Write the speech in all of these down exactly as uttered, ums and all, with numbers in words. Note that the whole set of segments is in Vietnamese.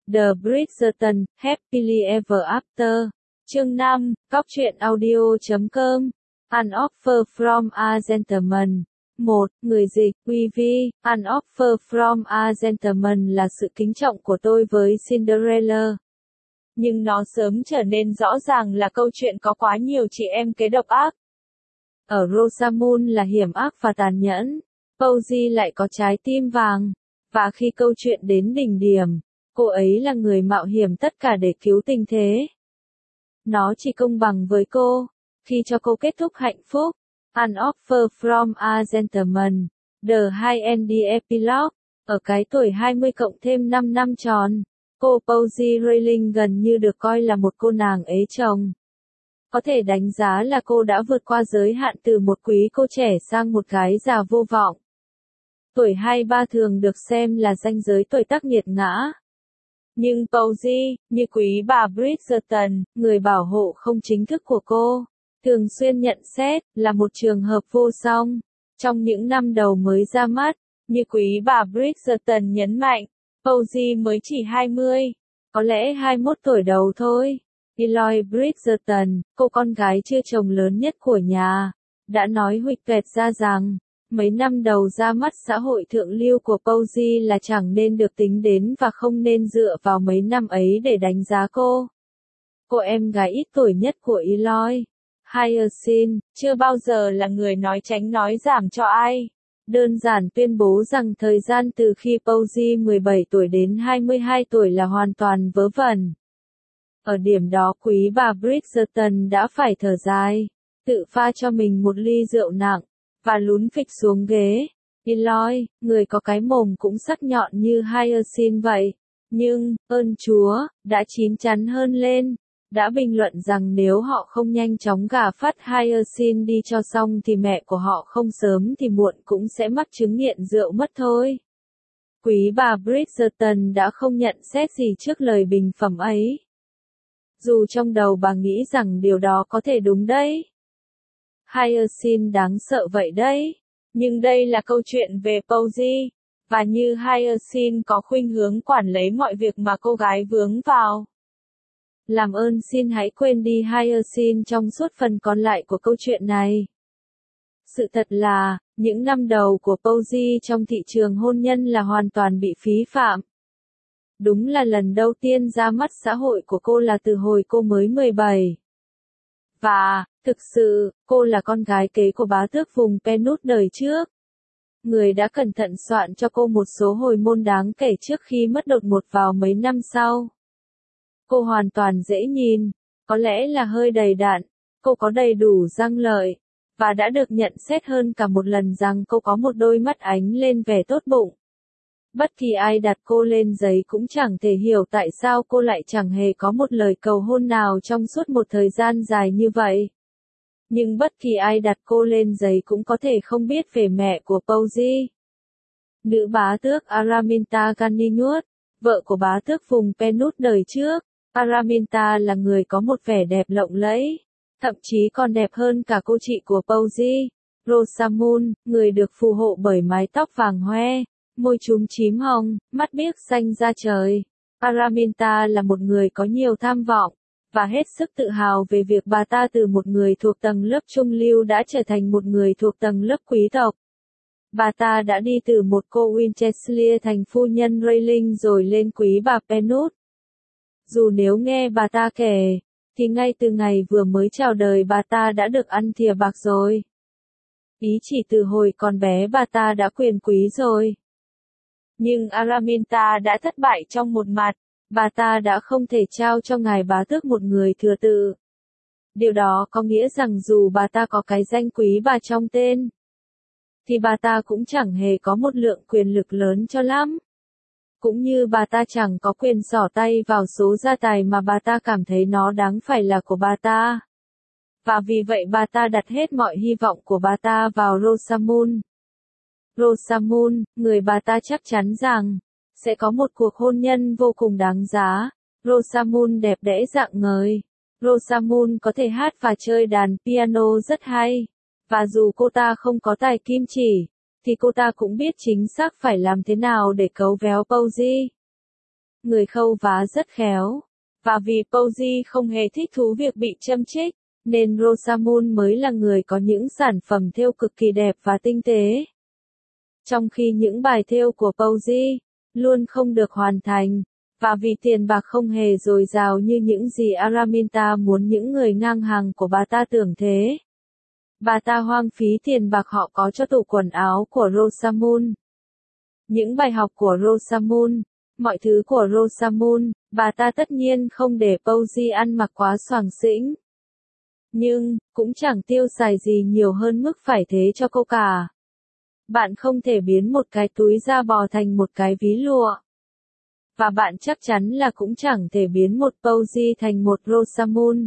The Bridgerton, Happily Ever After. Chương năm, Cóc truyện audio chấm com. An Offer from a Gentleman. một. Người dịch, quy vi, An Offer from a Gentleman là sự kính trọng của tôi với Cinderella. Nhưng nó sớm trở nên rõ ràng là câu chuyện có quá nhiều chị em kế độc ác. Ở Rosamund là hiểm ác và tàn nhẫn, Posey lại có trái tim vàng. Và khi câu chuyện đến đỉnh điểm, cô ấy là người mạo hiểm tất cả để cứu tình thế. Nó chỉ công bằng với cô, khi cho cô kết thúc hạnh phúc. An Offer from a Gentleman, The High End Epilogue. Ở cái tuổi hai mươi cộng thêm năm năm tròn, cô Posey Rayling gần như được coi là một cô nàng ế chồng. Có thể đánh giá là cô đã vượt qua giới hạn từ một quý cô trẻ sang một gái già vô vọng. Tuổi hai mươi ba thường được xem là ranh giới tuổi tác nghiệt ngã. Nhưng Posey, như quý bà Bridgerton, người bảo hộ không chính thức của cô, thường xuyên nhận xét là một trường hợp vô song. Trong những năm đầu mới ra mắt, như quý bà Bridgerton nhấn mạnh, Posey mới chỉ hai mươi, có lẽ hai mươi mốt tuổi đầu thôi. Eloy Bridgerton, cô con gái chưa chồng lớn nhất của nhà, đã nói huỵch toẹt ra rằng, mấy năm đầu ra mắt xã hội thượng lưu của Posey là chẳng nên được tính đến và không nên dựa vào mấy năm ấy để đánh giá cô. Cô em gái ít tuổi nhất của Eloy, Hyacinth, chưa bao giờ là người nói tránh nói giảm cho ai. Đơn giản tuyên bố rằng thời gian từ khi Posey mười bảy tuổi đến hai mươi hai tuổi là hoàn toàn vớ vẩn. Ở điểm đó quý bà Bridgerton đã phải thở dài, tự pha cho mình một ly rượu nặng, và lún phịch xuống ghế. Eloy, người có cái mồm cũng sắc nhọn như Hyacinth vậy, nhưng, ơn Chúa, đã chín chắn hơn lên, đã bình luận rằng nếu họ không nhanh chóng gả phát Hyacinth đi cho xong thì mẹ của họ không sớm thì muộn cũng sẽ mắc chứng nghiện rượu mất thôi. Quý bà Bridgerton đã không nhận xét gì trước lời bình phẩm ấy. Dù trong đầu bà nghĩ rằng điều đó có thể đúng đấy. Hyacinth đáng sợ vậy đấy. Nhưng đây là câu chuyện về Posey, và như Hyacinth có khuynh hướng quản lấy mọi việc mà cô gái vướng vào. Làm ơn xin hãy quên đi Hyacinth trong suốt phần còn lại của câu chuyện này. Sự thật là, những năm đầu của Posey trong thị trường hôn nhân là hoàn toàn bị phí phạm. Đúng là lần đầu tiên ra mắt xã hội của cô là từ hồi cô mới mười bảy. Và, thực sự, cô là con gái kế của bá tước vùng Penut đời trước. Người đã cẩn thận soạn cho cô một số hồi môn đáng kể trước khi mất đột ngột vào mấy năm sau. Cô hoàn toàn dễ nhìn, có lẽ là hơi đầy đặn, cô có đầy đủ răng lợi, và đã được nhận xét hơn cả một lần rằng cô có một đôi mắt ánh lên vẻ tốt bụng. Bất kỳ ai đặt cô lên giấy cũng chẳng thể hiểu tại sao cô lại chẳng hề có một lời cầu hôn nào trong suốt một thời gian dài như vậy. Nhưng bất kỳ ai đặt cô lên giấy cũng có thể không biết về mẹ của Posey. Nữ bá tước Araminta Ganinuot, vợ của bá tước vùng Penut đời trước. Araminta là người có một vẻ đẹp lộng lẫy, thậm chí còn đẹp hơn cả cô chị của Posey, Rosamund, người được phù hộ bởi mái tóc vàng hoe, môi chúm chím hồng, mắt biếc xanh da trời. Araminta là một người có nhiều tham vọng, và hết sức tự hào về việc bà ta từ một người thuộc tầng lớp trung lưu đã trở thành một người thuộc tầng lớp quý tộc. Bà ta đã đi từ một cô Winchester thành phu nhân Rayling rồi lên quý bà Penut. Dù nếu nghe bà ta kể, thì ngay từ ngày vừa mới chào đời bà ta đã được ăn thìa bạc rồi. Ý chỉ từ hồi còn bé bà ta đã quyền quý rồi. Nhưng Araminta đã thất bại trong một mặt, bà ta đã không thể trao cho ngài bá tước một người thừa tự. Điều đó có nghĩa rằng dù bà ta có cái danh quý bà trong tên, thì bà ta cũng chẳng hề có một lượng quyền lực lớn cho lắm. Cũng như bà ta chẳng có quyền xỏ tay vào số gia tài mà bà ta cảm thấy nó đáng phải là của bà ta. Và vì vậy bà ta đặt hết mọi hy vọng của bà ta vào Rosamund. Rosamund, người bà ta chắc chắn rằng, sẽ có một cuộc hôn nhân vô cùng đáng giá. Rosamund đẹp đẽ rạng ngời. Rosamund có thể hát và chơi đàn piano rất hay. Và dù cô ta không có tài kim chỉ, thì cô ta cũng biết chính xác phải làm thế nào để cấu véo Posey. người khâu vá rất khéo. Và vì Posey không hề thích thú việc bị châm chích, nên Rosamund mới là người có những sản phẩm thêu cực kỳ đẹp và tinh tế. Trong khi những bài thêu của Posey luôn không được hoàn thành, và vì tiền bạc không hề dồi dào như những gì Araminta muốn những người ngang hàng của bà ta tưởng thế. Bà ta hoang phí tiền bạc họ có cho tủ quần áo của Rosamund. Những bài học của Rosamund, mọi thứ của Rosamund, bà ta tất nhiên không để Posey ăn mặc quá xoàng xĩnh. Nhưng, cũng chẳng tiêu xài gì nhiều hơn mức phải thế cho cô cả. Bạn không thể biến một cái túi da bò thành một cái ví lụa. Và bạn chắc chắn là cũng chẳng thể biến một Posey thành một Rosamund.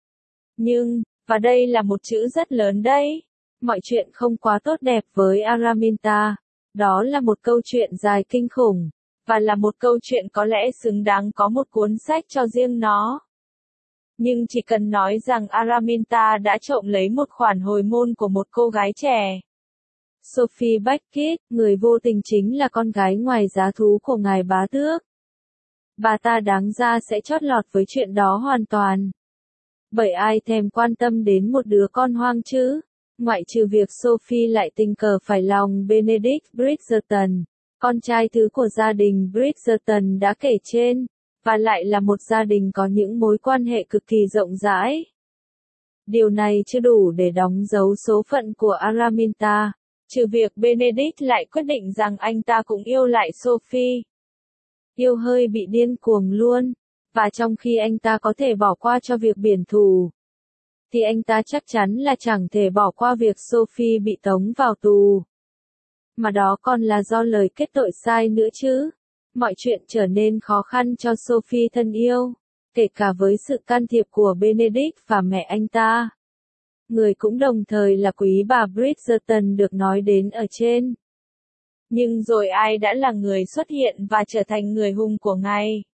Nhưng, và đây là một chữ rất lớn đấy, mọi chuyện không quá tốt đẹp với Araminta. Đó là một câu chuyện dài kinh khủng, và là một câu chuyện có lẽ xứng đáng có một cuốn sách cho riêng nó. Nhưng chỉ cần nói rằng Araminta đã trộm lấy một khoản hồi môn của một cô gái trẻ. Sophie Beckett, người vô tình chính là con gái ngoài giá thú của ngài bá tước. Bà ta đáng ra sẽ chót lọt với chuyện đó hoàn toàn. Bởi ai thèm quan tâm đến một đứa con hoang chứ, ngoại trừ việc Sophie lại tình cờ phải lòng Benedict Bridgerton, con trai thứ của gia đình Bridgerton đã kể trên, và lại là một gia đình có những mối quan hệ cực kỳ rộng rãi. Điều này chưa đủ để đóng dấu số phận của Araminta, trừ việc Benedict lại quyết định rằng anh ta cũng yêu lại Sophie. Yêu hơi bị điên cuồng luôn, và trong khi anh ta có thể bỏ qua cho việc biển thù, thì anh ta chắc chắn là chẳng thể bỏ qua việc Sophie bị tống vào tù. Mà đó còn là do lời kết tội sai nữa chứ. Mọi chuyện trở nên khó khăn cho Sophie thân yêu, kể cả với sự can thiệp của Benedict và mẹ anh ta. Người cũng đồng thời là quý bà Bridgerton được nói đến ở trên. Nhưng rồi ai đã là người xuất hiện và trở thành người hùng của ngài?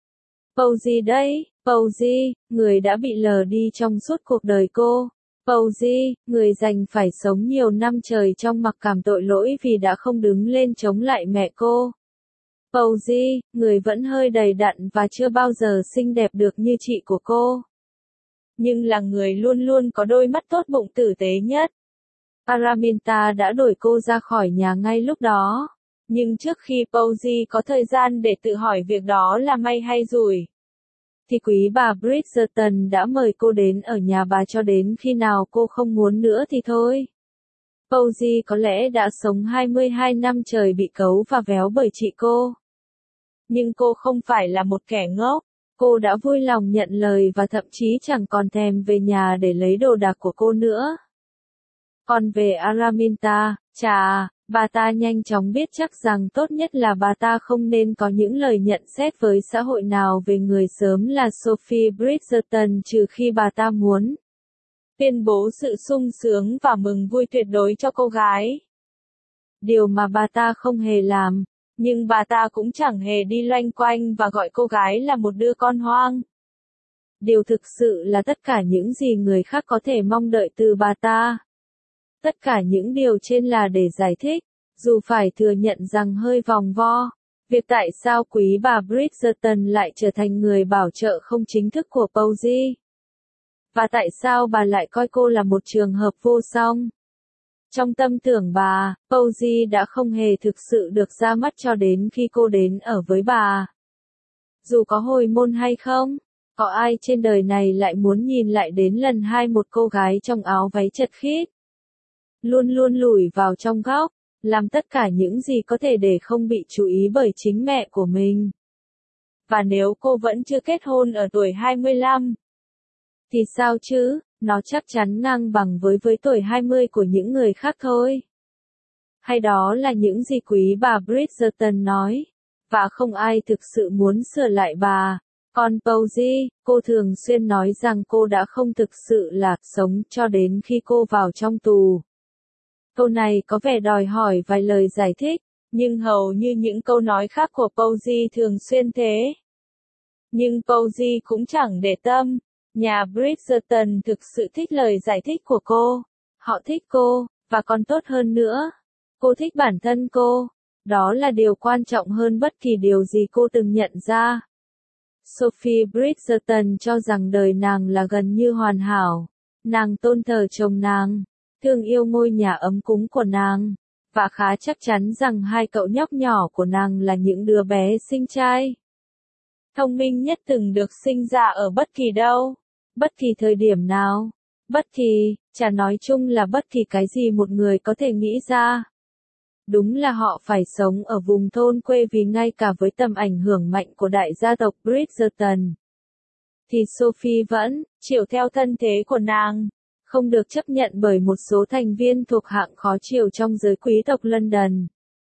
Posey đấy, Posey, người đã bị lờ đi trong suốt cuộc đời cô. Posey, người dành phải sống nhiều năm trời trong mặc cảm tội lỗi vì đã không đứng lên chống lại mẹ cô. Posey, người vẫn hơi đầy đặn và chưa bao giờ xinh đẹp được như chị của cô. Nhưng là người luôn luôn có đôi mắt tốt bụng tử tế nhất. Araminta đã đuổi cô ra khỏi nhà ngay lúc đó. Nhưng trước khi Posey có thời gian để tự hỏi việc đó là may hay rủi, thì quý bà Bridgerton đã mời cô đến ở nhà bà cho đến khi nào cô không muốn nữa thì thôi. Posey có lẽ đã sống hai mươi hai năm trời bị cấu và véo bởi chị cô. Nhưng cô không phải là một kẻ ngốc. Cô đã vui lòng nhận lời và thậm chí chẳng còn thèm về nhà để lấy đồ đạc của cô nữa. Còn về Araminta, chà, bà ta nhanh chóng biết chắc rằng tốt nhất là bà ta không nên có những lời nhận xét với xã hội nào về người sớm là Sophie Bridgerton trừ khi bà ta muốn tuyên bố sự sung sướng và mừng vui tuyệt đối cho cô gái. Điều mà bà ta không hề làm, nhưng bà ta cũng chẳng hề đi loanh quanh và gọi cô gái là một đứa con hoang. Điều thực sự là tất cả những gì người khác có thể mong đợi từ bà ta. Tất cả những điều trên là để giải thích, dù phải thừa nhận rằng hơi vòng vo, việc tại sao quý bà Bridgerton lại trở thành người bảo trợ không chính thức của Posey. Và tại sao bà lại coi cô là một trường hợp vô song. Trong tâm tưởng bà, Posey đã không hề thực sự được ra mắt cho đến khi cô đến ở với bà. Dù có hồi môn hay không, có ai trên đời này lại muốn nhìn lại đến lần hai một cô gái trong áo váy chật khít, luôn luôn lủi vào trong góc, làm tất cả những gì có thể để không bị chú ý bởi chính mẹ của mình. Và nếu cô vẫn chưa kết hôn ở tuổi hai mươi lăm, thì sao chứ, nó chắc chắn ngang bằng với với tuổi hai mươi của những người khác thôi. Hay đó là những gì quý bà Bridgerton nói, và không ai thực sự muốn sửa lại bà. Còn Posey, cô thường xuyên nói rằng cô đã không thực sự là sống cho đến khi cô vào trong tù. Câu này có vẻ đòi hỏi vài lời giải thích, nhưng hầu như những câu nói khác của Posey thường xuyên thế. Nhưng Posey cũng chẳng để tâm. Nhà Bridgerton thực sự thích lời giải thích của cô. Họ thích cô, và còn tốt hơn nữa, cô thích bản thân cô. Đó là điều quan trọng hơn bất kỳ điều gì cô từng nhận ra. Sophie Bridgerton cho rằng đời nàng là gần như hoàn hảo. Nàng tôn thờ chồng nàng, thương yêu ngôi nhà ấm cúng của nàng, và khá chắc chắn rằng hai cậu nhóc nhỏ của nàng là những đứa bé xinh trai, thông minh nhất từng được sinh ra ở bất kỳ đâu, bất kỳ thời điểm nào, bất kỳ, chả nói chung là bất kỳ cái gì một người có thể nghĩ ra. Đúng là họ phải sống ở vùng thôn quê vì ngay cả với tầm ảnh hưởng mạnh của đại gia tộc Bridgerton, thì Sophie vẫn chiều theo thân thế của nàng, không được chấp nhận bởi một số thành viên thuộc hạng khó chiều trong giới quý tộc London.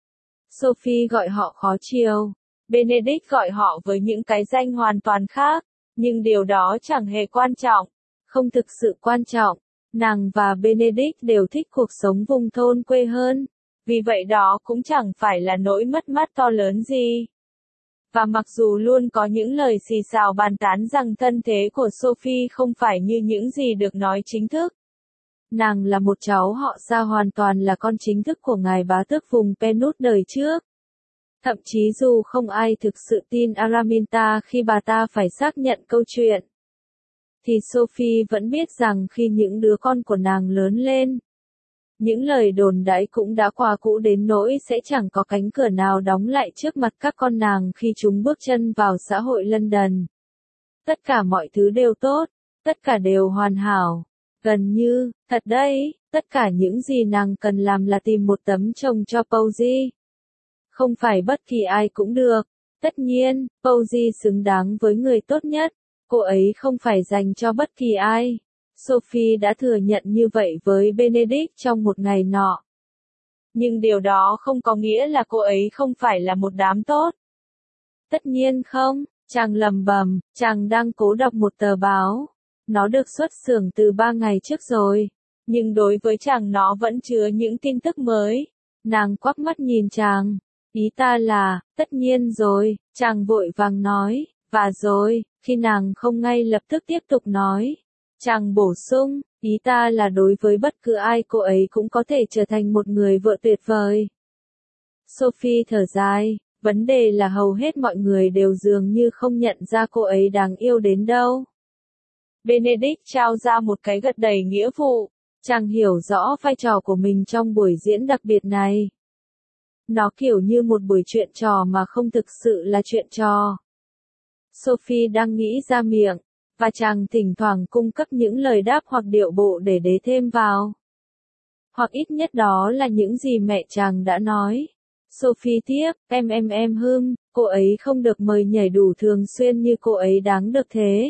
Sophie gọi họ khó chiều, Benedict gọi họ với những cái danh hoàn toàn khác, nhưng điều đó chẳng hề quan trọng, không thực sự quan trọng. Nàng và Benedict đều thích cuộc sống vùng thôn quê hơn, vì vậy đó cũng chẳng phải là nỗi mất mát to lớn gì. Và mặc dù luôn có những lời xì xào bàn tán rằng thân thế của Sophie không phải như những gì được nói chính thức. Nàng là một cháu họ Sa hoàn toàn là con chính thức của ngài bá tước vùng Penut đời trước. Thậm chí dù không ai thực sự tin Araminta khi bà ta phải xác nhận câu chuyện, thì Sophie vẫn biết rằng khi những đứa con của nàng lớn lên, những lời đồn đãi cũng đã qua cũ đến nỗi sẽ chẳng có cánh cửa nào đóng lại trước mặt các con nàng khi chúng bước chân vào xã hội London. Tất cả mọi thứ đều tốt, tất cả đều hoàn hảo. Gần như, thật đấy, tất cả những gì nàng cần làm là tìm một tấm chồng cho Posey. Không phải bất kỳ ai cũng được. Tất nhiên, Posey xứng đáng với người tốt nhất. Cô ấy không phải dành cho bất kỳ ai. Sophie đã thừa nhận như vậy với Benedict trong một ngày nọ. Nhưng điều đó không có nghĩa là cô ấy không phải là một đám tốt. Tất nhiên không, chàng lầm bầm, chàng đang cố đọc một tờ báo. Nó được xuất xưởng từ ba ngày trước rồi. Nhưng đối với chàng nó vẫn chứa những tin tức mới. Nàng quắc mắt nhìn chàng. Ý ta là, tất nhiên rồi, chàng vội vàng nói, và rồi, khi nàng không ngay lập tức tiếp tục nói. Chàng bổ sung, ý ta là đối với bất cứ ai cô ấy cũng có thể trở thành một người vợ tuyệt vời. Sophie thở dài, vấn đề là hầu hết mọi người đều dường như không nhận ra cô ấy đáng yêu đến đâu. Benedict trao ra một cái gật đầy nghĩa vụ, chàng hiểu rõ vai trò của mình trong buổi diễn đặc biệt này. Nó kiểu như một buổi chuyện trò mà không thực sự là chuyện trò. Sophie đang nghĩ ra miệng, và chàng thỉnh thoảng cung cấp những lời đáp hoặc điệu bộ để đế thêm vào. Hoặc ít nhất đó là những gì mẹ chàng đã nói. Sophie tiếp, em em em hưm, cô ấy không được mời nhảy đủ thường xuyên như cô ấy đáng được thế.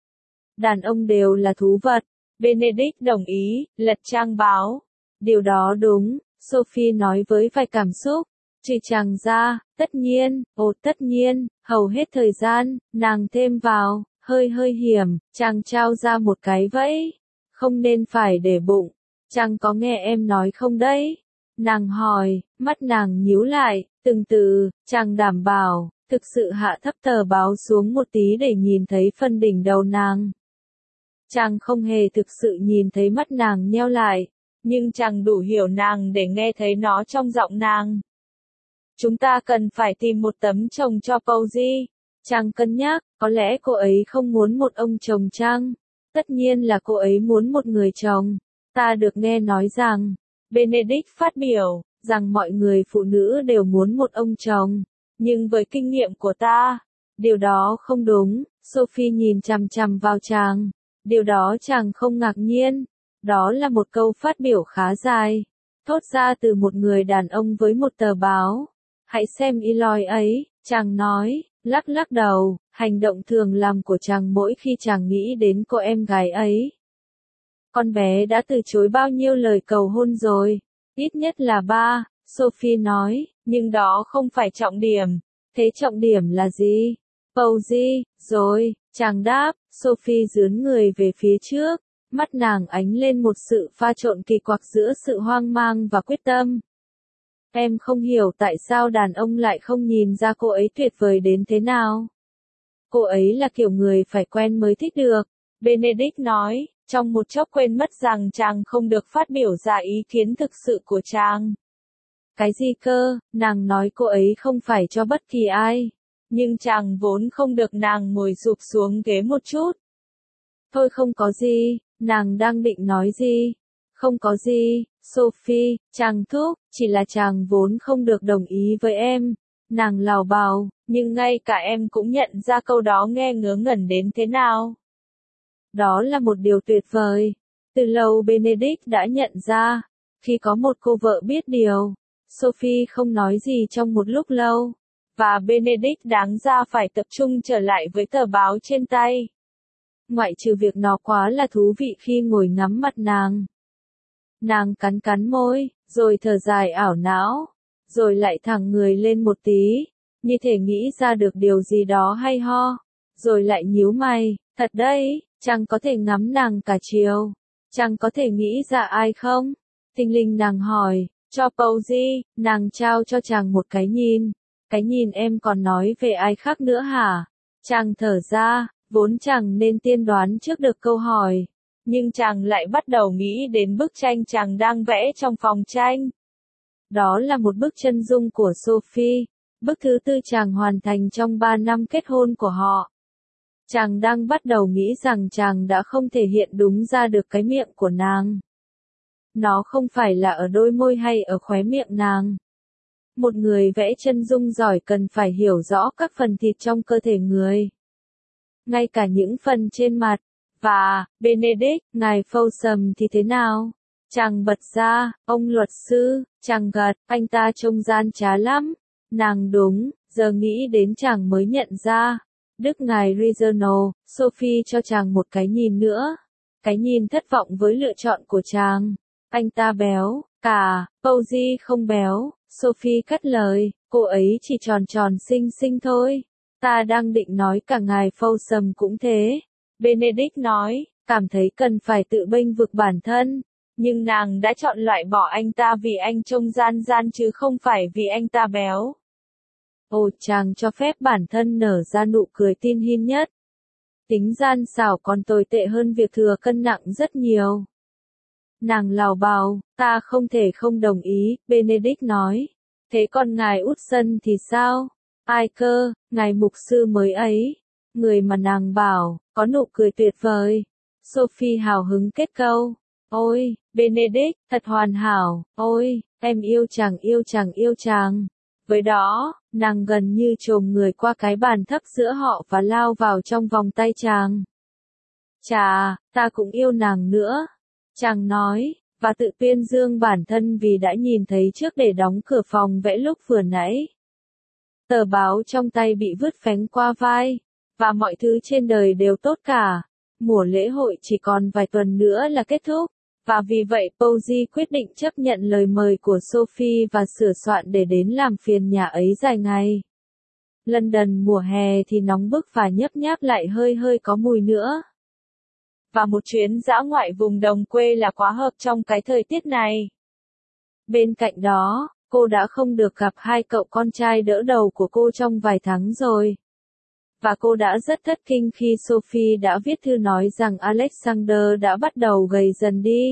Đàn ông đều là thú vật. Benedict đồng ý, lật trang báo. Điều đó đúng, Sophie nói với vài cảm xúc. Trừ chàng ra, tất nhiên, ồ tất nhiên, hầu hết thời gian, nàng thêm vào, hơi hơi hiểm, chàng trao ra một cái vẫy. Không nên phải để bụng. Chàng có nghe em nói không đấy? Nàng hỏi, mắt nàng nhíu lại, từng từ, chàng đảm bảo, thực sự hạ thấp tờ báo xuống một tí để nhìn thấy phần đỉnh đầu nàng. Chàng không hề thực sự nhìn thấy mắt nàng nheo lại, nhưng chàng đủ hiểu nàng để nghe thấy nó trong giọng nàng. Chúng ta cần phải tìm một tấm chồng cho Posey. Chàng cân nhắc, có lẽ cô ấy không muốn một ông chồng chăng? Tất nhiên là cô ấy muốn một người chồng. Ta được nghe nói rằng, Benedict phát biểu, rằng mọi người phụ nữ đều muốn một ông chồng. Nhưng với kinh nghiệm của ta, điều đó không đúng. Sophie nhìn chằm chằm vào chàng. Điều đó chàng không ngạc nhiên. Đó là một câu phát biểu khá dài, thốt ra từ một người đàn ông với một tờ báo. Hãy xem Eloy ấy, chàng nói, lắc lắc đầu, hành động thường làm của chàng mỗi khi chàng nghĩ đến cô em gái ấy. Con bé đã từ chối bao nhiêu lời cầu hôn rồi, ít nhất là ba, Sophie nói, nhưng đó không phải trọng điểm. Thế trọng điểm là gì? Posey, rồi, chàng đáp, Sophie dướn người về phía trước, mắt nàng ánh lên một sự pha trộn kỳ quặc giữa sự hoang mang và quyết tâm. Em không hiểu tại sao đàn ông lại không nhìn ra cô ấy tuyệt vời đến thế nào. Cô ấy là kiểu người phải quen mới thích được, Benedict nói, trong một chốc quên mất rằng chàng không được phát biểu ra ý kiến thực sự của chàng. Cái gì cơ, nàng nói cô ấy không phải cho bất kỳ ai. Nhưng chàng vốn không được, nàng ngồi sụp xuống ghế một chút. Thôi không có gì, nàng đang định nói gì? Không có gì, Sophie, chàng thúc, chỉ là chàng vốn không được đồng ý với em. Nàng lào bào, nhưng ngay cả em cũng nhận ra câu đó nghe ngớ ngẩn đến thế nào. Đó là một điều tuyệt vời. Từ lâu Benedict đã nhận ra, khi có một cô vợ biết điều, Sophie không nói gì trong một lúc lâu, và Benedict đáng ra phải tập trung trở lại với tờ báo trên tay. Ngoại trừ việc nó quá là thú vị khi ngồi ngắm mặt nàng. Nàng cắn cắn môi, rồi thở dài ảo não, rồi lại thẳng người lên một tí, như thể nghĩ ra được điều gì đó hay ho, rồi lại nhíu mày, thật đấy, chàng có thể ngắm nàng cả chiều, chàng có thể nghĩ ra ai không? Tinh linh nàng hỏi, cho Posy, nàng trao cho chàng một cái nhìn, cái nhìn em còn nói về ai khác nữa hả? Chàng thở ra, vốn chàng nên tiên đoán trước được câu hỏi. Nhưng chàng lại bắt đầu nghĩ đến bức tranh chàng đang vẽ trong phòng tranh. Đó là một bức chân dung của Sophie, bức thứ tư chàng hoàn thành trong ba năm kết hôn của họ. Chàng đang bắt đầu nghĩ rằng chàng đã không thể hiện đúng ra được cái miệng của nàng. Nó không phải là ở đôi môi hay ở khóe miệng nàng. Một người vẽ chân dung giỏi cần phải hiểu rõ các phần thịt trong cơ thể người. Ngay cả những phần trên mặt. Và, Benedict, ngài Folsom thì thế nào? Chàng bật ra, ông luật sư, chàng gật, anh ta trông gian trá lắm. Nàng đúng, giờ nghĩ đến chàng mới nhận ra. Đức ngài Reginald, Sophie cho chàng một cái nhìn nữa. Cái nhìn thất vọng với lựa chọn của chàng. Anh ta béo, cả, Posy không béo, Sophie cắt lời, cô ấy chỉ tròn tròn xinh xinh thôi. Ta đang định nói cả ngài Folsom cũng thế. Benedict nói, cảm thấy cần phải tự bênh vực bản thân, nhưng nàng đã chọn loại bỏ anh ta vì anh trông gian gian chứ không phải vì anh ta béo. Ồ, chàng cho phép bản thân nở ra nụ cười tin hin nhất. Tính gian xảo còn tồi tệ hơn việc thừa cân nặng rất nhiều. Nàng lào bào, ta không thể không đồng ý, Benedict nói. Thế còn ngài Hudson thì sao? Ai cơ, ngài mục sư mới ấy. Người mà nàng bảo, có nụ cười tuyệt vời. Sophie hào hứng kết câu. Ôi, Benedict, thật hoàn hảo. Ôi, em yêu chàng yêu chàng yêu chàng. Với đó, nàng gần như chồm người qua cái bàn thấp giữa họ và lao vào trong vòng tay chàng. Chà, ta cũng yêu nàng nữa. Chàng nói, và tự tuyên dương bản thân vì đã nhìn thấy trước để đóng cửa phòng vẽ lúc vừa nãy. Tờ báo trong tay bị vứt phén qua vai. Và mọi thứ trên đời đều tốt cả. Mùa lễ hội chỉ còn vài tuần nữa là kết thúc. Và vì vậy Posy quyết định chấp nhận lời mời của Sophie và sửa soạn để đến làm phiền nhà ấy dài ngày. London mùa hè thì nóng bức và nhấp nháp lại hơi hơi có mùi nữa. Và một chuyến dã ngoại vùng đồng quê là quá hợp trong cái thời tiết này. Bên cạnh đó, cô đã không được gặp hai cậu con trai đỡ đầu của cô trong vài tháng rồi. Và cô đã rất thất kinh khi Sophie đã viết thư nói rằng Alexander đã bắt đầu gầy dần đi.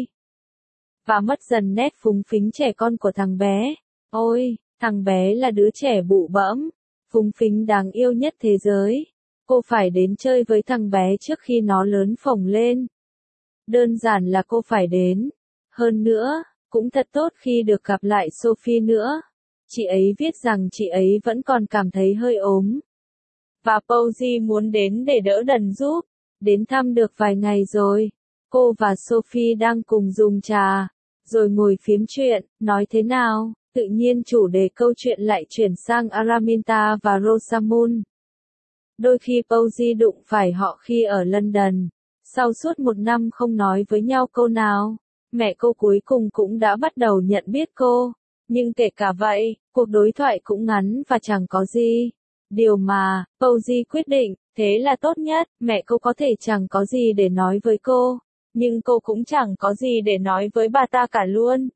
Và mất dần nét phúng phính trẻ con của thằng bé. Ôi, thằng bé là đứa trẻ bụ bẫm, phúng phính đáng yêu nhất thế giới. Cô phải đến chơi với thằng bé trước khi nó lớn phồng lên. Đơn giản là cô phải đến. Hơn nữa, cũng thật tốt khi được gặp lại Sophie nữa. Chị ấy viết rằng chị ấy vẫn còn cảm thấy hơi ốm. Và Posy muốn đến để đỡ đần giúp. Đến thăm được vài ngày rồi. Cô và Sophie đang cùng dùng trà. Rồi ngồi phiếm chuyện, nói thế nào. Tự nhiên chủ đề câu chuyện lại chuyển sang Araminta và Rosamund. Đôi khi Posy đụng phải họ khi ở London. Sau suốt một năm không nói với nhau câu nào, mẹ cô cuối cùng cũng đã bắt đầu nhận biết cô. Nhưng kể cả vậy, cuộc đối thoại cũng ngắn và chẳng có gì. Điều mà, Posy quyết định, thế là tốt nhất, mẹ cô có thể chẳng có gì để nói với cô, nhưng cô cũng chẳng có gì để nói với bà ta cả luôn.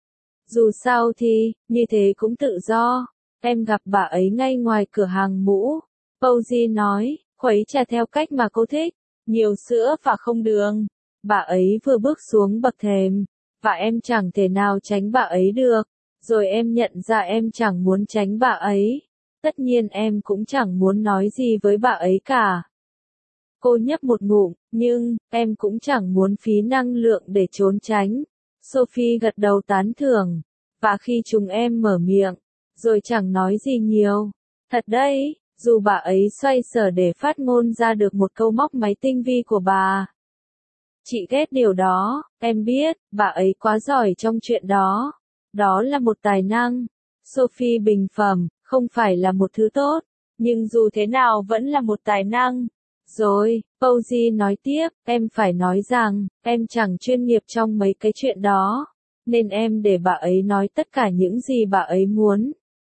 Dù sao thì, như thế cũng tự do. Em gặp bà ấy ngay ngoài cửa hàng mũ. Posy nói, khuấy trà theo cách mà cô thích, nhiều sữa và không đường. Bà ấy vừa bước xuống bậc thềm, và em chẳng thể nào tránh bà ấy được. Rồi em nhận ra em chẳng muốn tránh bà ấy. Tất nhiên em cũng chẳng muốn nói gì với bà ấy cả. Cô nhấp một ngụm, nhưng, em cũng chẳng muốn phí năng lượng để trốn tránh. Sophie gật đầu tán thưởng. Và khi chúng em mở miệng, rồi chẳng nói gì nhiều. Thật đấy, dù bà ấy xoay sở để phát ngôn ra được một câu móc máy tinh vi của bà. Chị ghét điều đó, em biết, bà ấy quá giỏi trong chuyện đó. Đó là một tài năng. Sophie bình phẩm, không phải là một thứ tốt, nhưng dù thế nào vẫn là một tài năng. Rồi, Posey nói tiếp, em phải nói rằng, em chẳng chuyên nghiệp trong mấy cái chuyện đó, nên em để bà ấy nói tất cả những gì bà ấy muốn.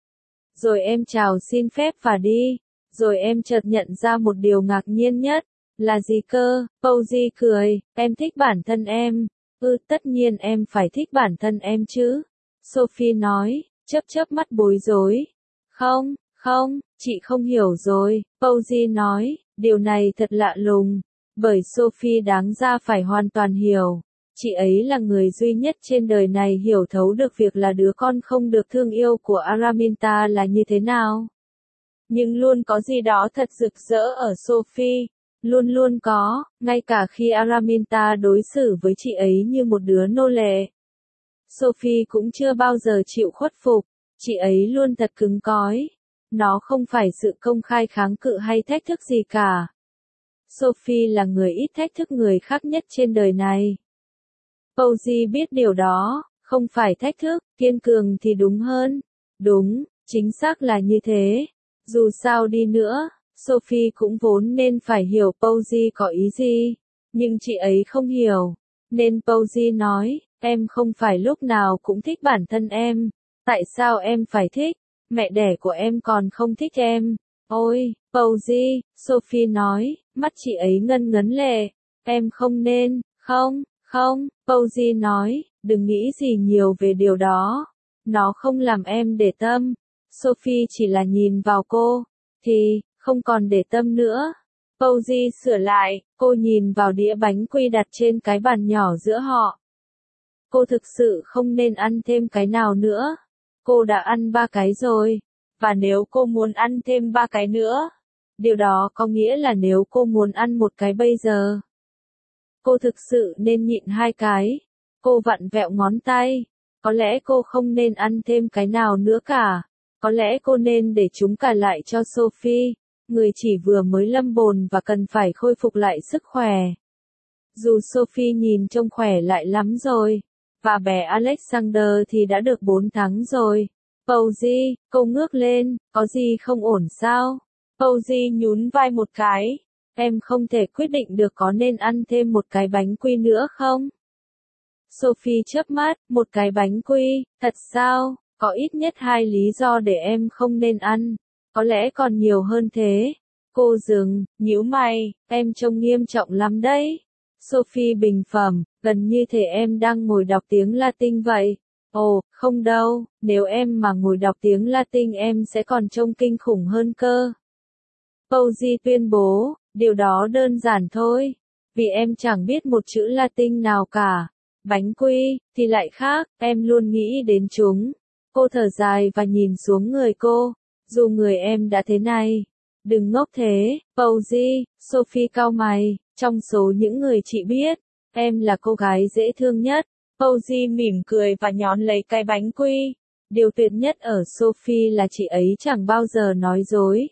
Rồi em chào xin phép và đi. Rồi em chợt nhận ra một điều ngạc nhiên nhất. Là gì cơ? Posey cười, em thích bản thân em. Ừ, tất nhiên em phải thích bản thân em chứ. Sophie nói, chớp chớp mắt bối rối. Không, không, chị không hiểu rồi. Posey nói, điều này thật lạ lùng. Bởi Sophie đáng ra phải hoàn toàn hiểu. Chị ấy là người duy nhất trên đời này hiểu thấu được việc là đứa con không được thương yêu của Araminta là như thế nào. Nhưng luôn có gì đó thật rực rỡ ở Sophie. Luôn luôn có, ngay cả khi Araminta đối xử với chị ấy như một đứa nô lệ. Sophie cũng chưa bao giờ chịu khuất phục, chị ấy luôn thật cứng cỏi. Nó không phải sự công khai kháng cự hay thách thức gì cả. Sophie là người ít thách thức người khác nhất trên đời này. Posey biết điều đó, không phải thách thức, kiên cường thì đúng hơn. Đúng, chính xác là như thế. Dù sao đi nữa, Sophie cũng vốn nên phải hiểu Posey có ý gì. Nhưng chị ấy không hiểu. Nên Posey nói, em không phải lúc nào cũng thích bản thân em. Tại sao em phải thích? Mẹ đẻ của em còn không thích em. Ôi, Posey, Sophie nói, mắt chị ấy ngân ngấn lệ. Em không nên, không, không, Posey nói, đừng nghĩ gì nhiều về điều đó. Nó không làm em để tâm. Sophie chỉ là nhìn vào cô, thì, không còn để tâm nữa. Posey sửa lại, cô nhìn vào đĩa bánh quy đặt trên cái bàn nhỏ giữa họ. Cô thực sự không nên ăn thêm cái nào nữa. Cô đã ăn ba cái rồi. Và nếu cô muốn ăn thêm ba cái nữa, điều đó có nghĩa là nếu cô muốn ăn một cái bây giờ, cô thực sự nên nhịn hai cái. Cô vặn vẹo ngón tay. Có lẽ cô không nên ăn thêm cái nào nữa cả. Có lẽ cô nên để chúng cả lại cho Sophie, người chỉ vừa mới lâm bồn và cần phải khôi phục lại sức khỏe. Dù Sophie nhìn trông khỏe lại lắm rồi, và bé Alexander thì đã được bốn tháng rồi. Posey, cô ngước lên, có gì không ổn sao? Posey nhún vai một cái. Em không thể quyết định được có nên ăn thêm một cái bánh quy nữa không? Sophie chớp mắt, một cái bánh quy, thật sao? Có ít nhất hai lý do để em không nên ăn. Có lẽ còn nhiều hơn thế. Cô dừng, nhíu mày, em trông nghiêm trọng lắm đấy. Sophie bình phẩm, gần như thể em đang ngồi đọc tiếng Latin vậy. Ồ, không đâu, nếu em mà ngồi đọc tiếng Latin em sẽ còn trông kinh khủng hơn cơ. Posey tuyên bố, điều đó đơn giản thôi. Vì em chẳng biết một chữ Latin nào cả. Bánh quy, thì lại khác, em luôn nghĩ đến chúng. Cô thở dài và nhìn xuống người cô. Dù người em đã thế này. Đừng ngốc thế, Posey, Sophie cau mày. Trong số những người chị biết, em là cô gái dễ thương nhất. Posey mỉm cười và nhón lấy cái bánh quy. Điều tuyệt nhất ở Sophie là chị ấy chẳng bao giờ nói dối.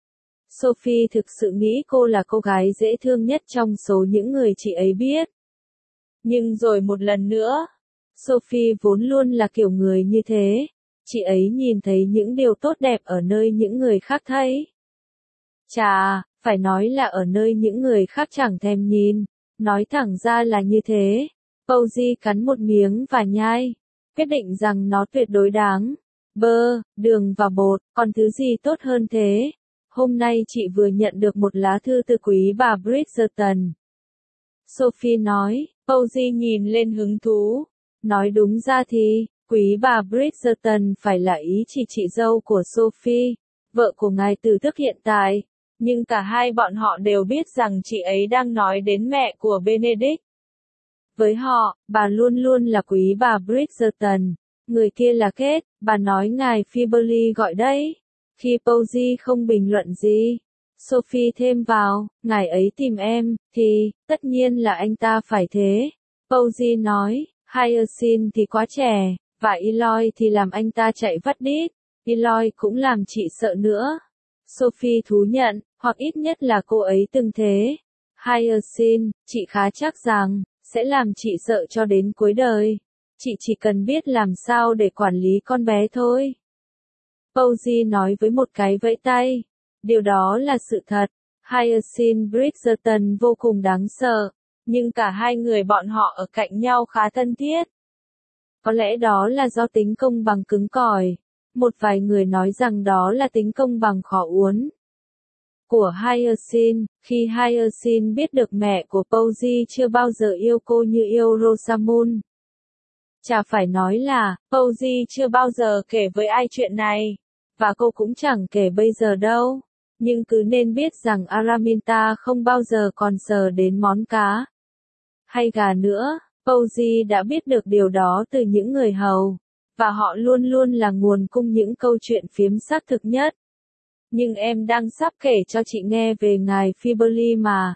Sophie thực sự nghĩ cô là cô gái dễ thương nhất trong số những người chị ấy biết. Nhưng rồi một lần nữa, Sophie vốn luôn là kiểu người như thế. Chị ấy nhìn thấy những điều tốt đẹp ở nơi những người khác thấy. Chà, phải nói là ở nơi những người khác chẳng thèm nhìn. Nói thẳng ra là như thế. Posey cắn một miếng và nhai. Quyết định rằng nó tuyệt đối đáng. Bơ, đường và bột, còn thứ gì tốt hơn thế? Hôm nay chị vừa nhận được một lá thư từ quý bà Bridgerton. Sophie nói, Posey nhìn lên hứng thú. Nói đúng ra thì, quý bà Bridgerton phải là ý chỉ chị dâu của Sophie, vợ của ngài tử tước hiện tại. Nhưng cả hai bọn họ đều biết rằng chị ấy đang nói đến mẹ của Benedict. Với họ, bà luôn luôn là quý bà Bridgerton. Người kia là Kate, Bà nói ngài Phoebe gọi đấy. Khi Posey không bình luận gì, Sophie thêm vào, ngài ấy tìm em, thì, tất nhiên là anh ta phải thế. Posey nói, Hyacinth thì quá trẻ, và Eloy thì làm anh ta chạy vắt đít. Eloy cũng làm chị sợ nữa. Sophie thú nhận, hoặc ít nhất là cô ấy từng thế. Hyacinth, chị khá chắc rằng, sẽ làm chị sợ cho đến cuối đời. Chị chỉ cần biết làm sao để quản lý con bé thôi. Posey nói với một cái vẫy tay. Điều đó là sự thật. Hyacinth Bridgerton vô cùng đáng sợ, nhưng cả hai người bọn họ ở cạnh nhau khá thân thiết. Có lẽ đó là do tính công bằng cứng cỏi. Một vài người nói rằng đó là tính công bằng khó uốn. Của Hyacinth, khi Hyacinth biết được mẹ của Posey chưa bao giờ yêu cô như yêu Rosamund. Chả phải nói là, Posey chưa bao giờ kể với ai chuyện này, và cô cũng chẳng kể bây giờ đâu. Nhưng cứ nên biết rằng Araminta không bao giờ còn sờ đến món cá hay gà nữa. Posey đã biết được điều đó từ những người hầu, và họ luôn luôn là nguồn cung những câu chuyện phiếm xác thực nhất. Nhưng em đang sắp kể cho chị nghe về ngài Phoebe mà.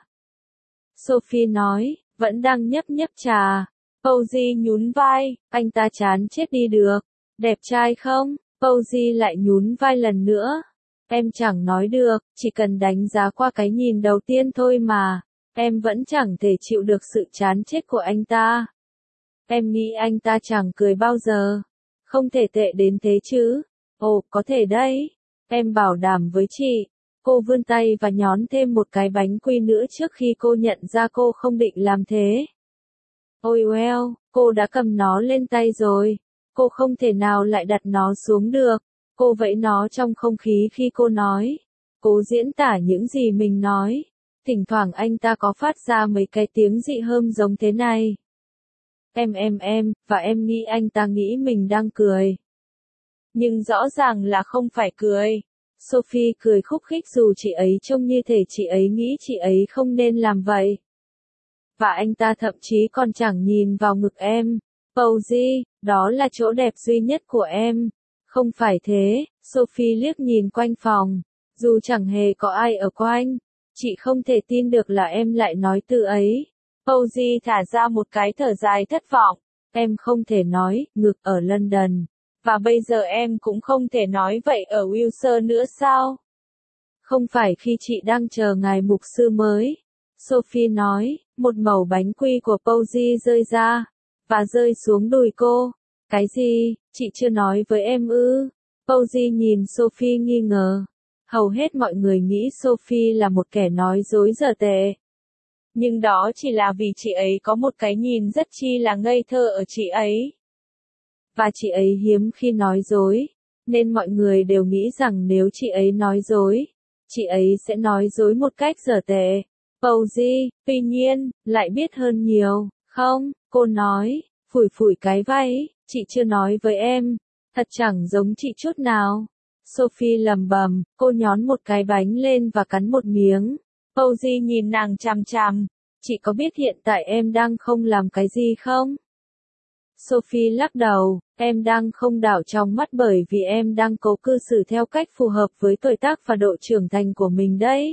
Sophie nói, vẫn đang nhấp nhấp trà. Posey nhún vai, anh ta chán chết đi được. Đẹp trai không? Posey lại nhún vai lần nữa. Em chẳng nói được, chỉ cần đánh giá qua cái nhìn đầu tiên thôi mà. Em vẫn chẳng thể chịu được sự chán chết của anh ta. Em nghĩ anh ta chẳng cười bao giờ. Không thể tệ đến thế chứ. Ồ, có thể đấy. Em bảo đảm với chị. Cô vươn tay và nhón thêm một cái bánh quy nữa trước khi cô nhận ra cô không định làm thế. Ôi well, cô đã cầm nó lên tay rồi. Cô không thể nào lại đặt nó xuống được. Cô vẫy nó trong không khí khi cô nói. Cố diễn tả những gì mình nói. Thỉnh thoảng anh ta có phát ra mấy cái tiếng dị hợm giống thế này. Em em em, và em nghĩ anh ta nghĩ mình đang cười. Nhưng rõ ràng là không phải cười. Sophie cười khúc khích dù chị ấy trông như thể chị ấy nghĩ chị ấy không nên làm vậy. Và anh ta thậm chí còn chẳng nhìn vào ngực em. Posey, đó là chỗ đẹp duy nhất của em. Không phải thế, Sophie liếc nhìn quanh phòng. Dù chẳng hề có ai ở quanh. Chị không thể tin được là em lại nói từ ấy. Posey thả ra một cái thở dài thất vọng. Em không thể nói, ngực ở London. Và bây giờ em cũng không thể nói vậy ở Wiltshire nữa sao? Không phải khi chị đang chờ ngài mục sư mới. Sophie nói, một mẩu bánh quy của Posey rơi ra, và rơi xuống đùi cô. Cái gì, chị chưa nói với em ư? Posey nhìn Sophie nghi ngờ. Hầu hết mọi người nghĩ Sophie là một kẻ nói dối dở tệ. Nhưng đó chỉ là vì chị ấy có một cái nhìn rất chi là ngây thơ ở chị ấy. Và chị ấy hiếm khi nói dối, nên mọi người đều nghĩ rằng nếu chị ấy nói dối, chị ấy sẽ nói dối một cách dở tệ. Posey, tuy nhiên, lại biết hơn nhiều, không, cô nói, phủi phủi cái váy, chị chưa nói với em, thật chẳng giống chị chút nào. Sophie lầm bầm, cô nhón một cái bánh lên và cắn một miếng. Posey nhìn nàng chằm chằm, chị có biết hiện tại em đang không làm cái gì không? Sophie lắc đầu, em đang không đảo trong mắt bởi vì em đang cố cư xử theo cách phù hợp với tuổi tác và độ trưởng thành của mình đấy.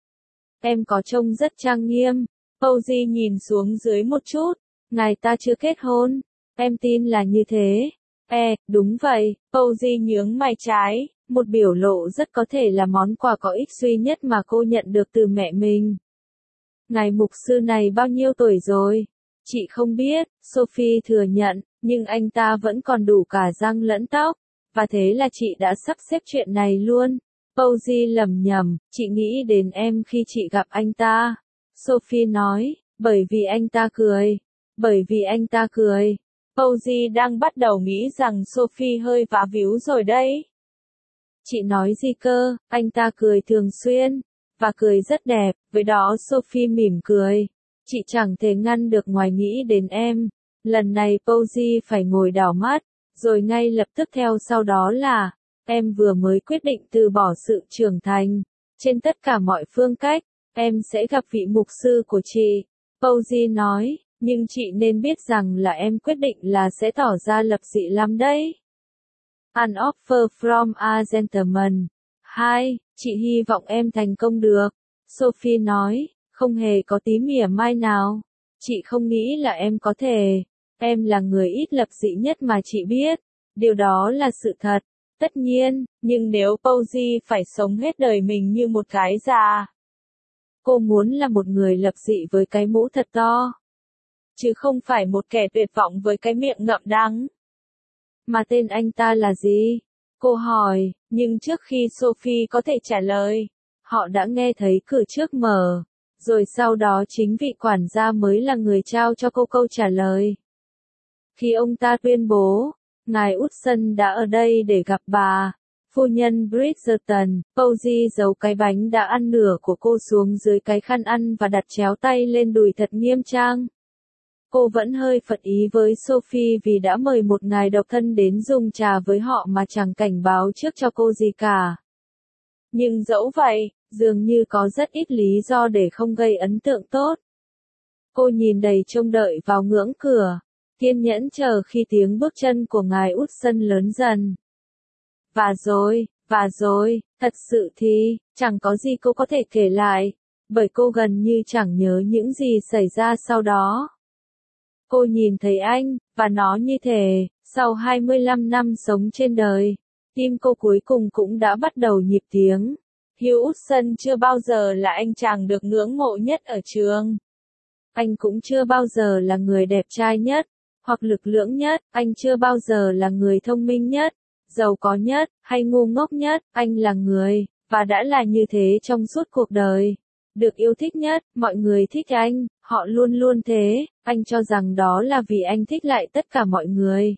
Em có trông rất trang nghiêm. Posey nhìn xuống dưới một chút. Ngài ta chưa kết hôn. Em tin là như thế. E, đúng vậy. Posey nhướng mày trái. Một biểu lộ rất có thể là món quà có ích duy nhất mà cô nhận được từ mẹ mình. Ngài mục sư này bao nhiêu tuổi rồi? Chị không biết, Sophie thừa nhận, nhưng anh ta vẫn còn đủ cả răng lẫn tóc. Và thế là chị đã sắp xếp chuyện này luôn. Posey lẩm nhẩm, chị nghĩ đến em khi chị gặp anh ta. Sophie nói, bởi vì anh ta cười. Bởi vì anh ta cười. Posey đang bắt đầu nghĩ rằng Sophie hơi vá víu rồi đấy. Chị nói gì cơ, anh ta cười thường xuyên. Và cười rất đẹp, với đó Sophie mỉm cười. Chị chẳng thể ngăn được ngoài nghĩ đến em. Lần này Posey phải ngồi đảo mắt, rồi ngay lập tức theo sau đó là, em vừa mới quyết định từ bỏ sự trưởng thành. Trên tất cả mọi phương cách, em sẽ gặp vị mục sư của chị. Posey nói, nhưng chị nên biết rằng là em quyết định là sẽ tỏ ra lập dị lắm đấy. An offer from a gentleman. hai. Chị hy vọng em thành công được. Sophie nói, không hề có tí mỉa mai nào. Chị không nghĩ là em có thể. Em là người ít lập dị nhất mà chị biết. Điều đó là sự thật. Tất nhiên, nhưng nếu Posey phải sống hết đời mình như một cái già. Cô muốn là một người lập dị với cái mũ thật to. Chứ không phải một kẻ tuyệt vọng với cái miệng ngậm đắng. Mà tên anh ta là gì? Cô hỏi, nhưng trước khi Sophie có thể trả lời, họ đã nghe thấy cửa trước mở. Rồi sau đó chính vị quản gia mới là người trao cho cô câu trả lời. Khi ông ta tuyên bố, ngài Hudson đã ở đây để gặp bà, phu nhân Bridgerton, Posey giấu cái bánh đã ăn nửa của cô xuống dưới cái khăn ăn và đặt chéo tay lên đùi thật nghiêm trang. Cô vẫn hơi phật ý với Sophie vì đã mời một ngài độc thân đến dùng trà với họ mà chẳng cảnh báo trước cho cô gì cả. Nhưng dẫu vậy, dường như có rất ít lý do để không gây ấn tượng tốt. Cô nhìn đầy trông đợi vào ngưỡng cửa, kiên nhẫn chờ khi tiếng bước chân của ngài Hudson lớn dần. Và rồi, và rồi, thật sự thì, chẳng có gì cô có thể kể lại, bởi cô gần như chẳng nhớ những gì xảy ra sau đó. Cô nhìn thấy anh, và nó như thể, sau hai mươi lăm năm sống trên đời, tim cô cuối cùng cũng đã bắt đầu nhịp tiếng. Hugh Hudson chưa bao giờ là anh chàng được ngưỡng mộ nhất ở trường. Anh cũng chưa bao giờ là người đẹp trai nhất, hoặc lực lưỡng nhất, anh chưa bao giờ là người thông minh nhất, giàu có nhất, hay ngu ngốc nhất, anh là người, và đã là như thế trong suốt cuộc đời. Được yêu thích nhất, mọi người thích anh, họ luôn luôn thế, anh cho rằng đó là vì anh thích lại tất cả mọi người.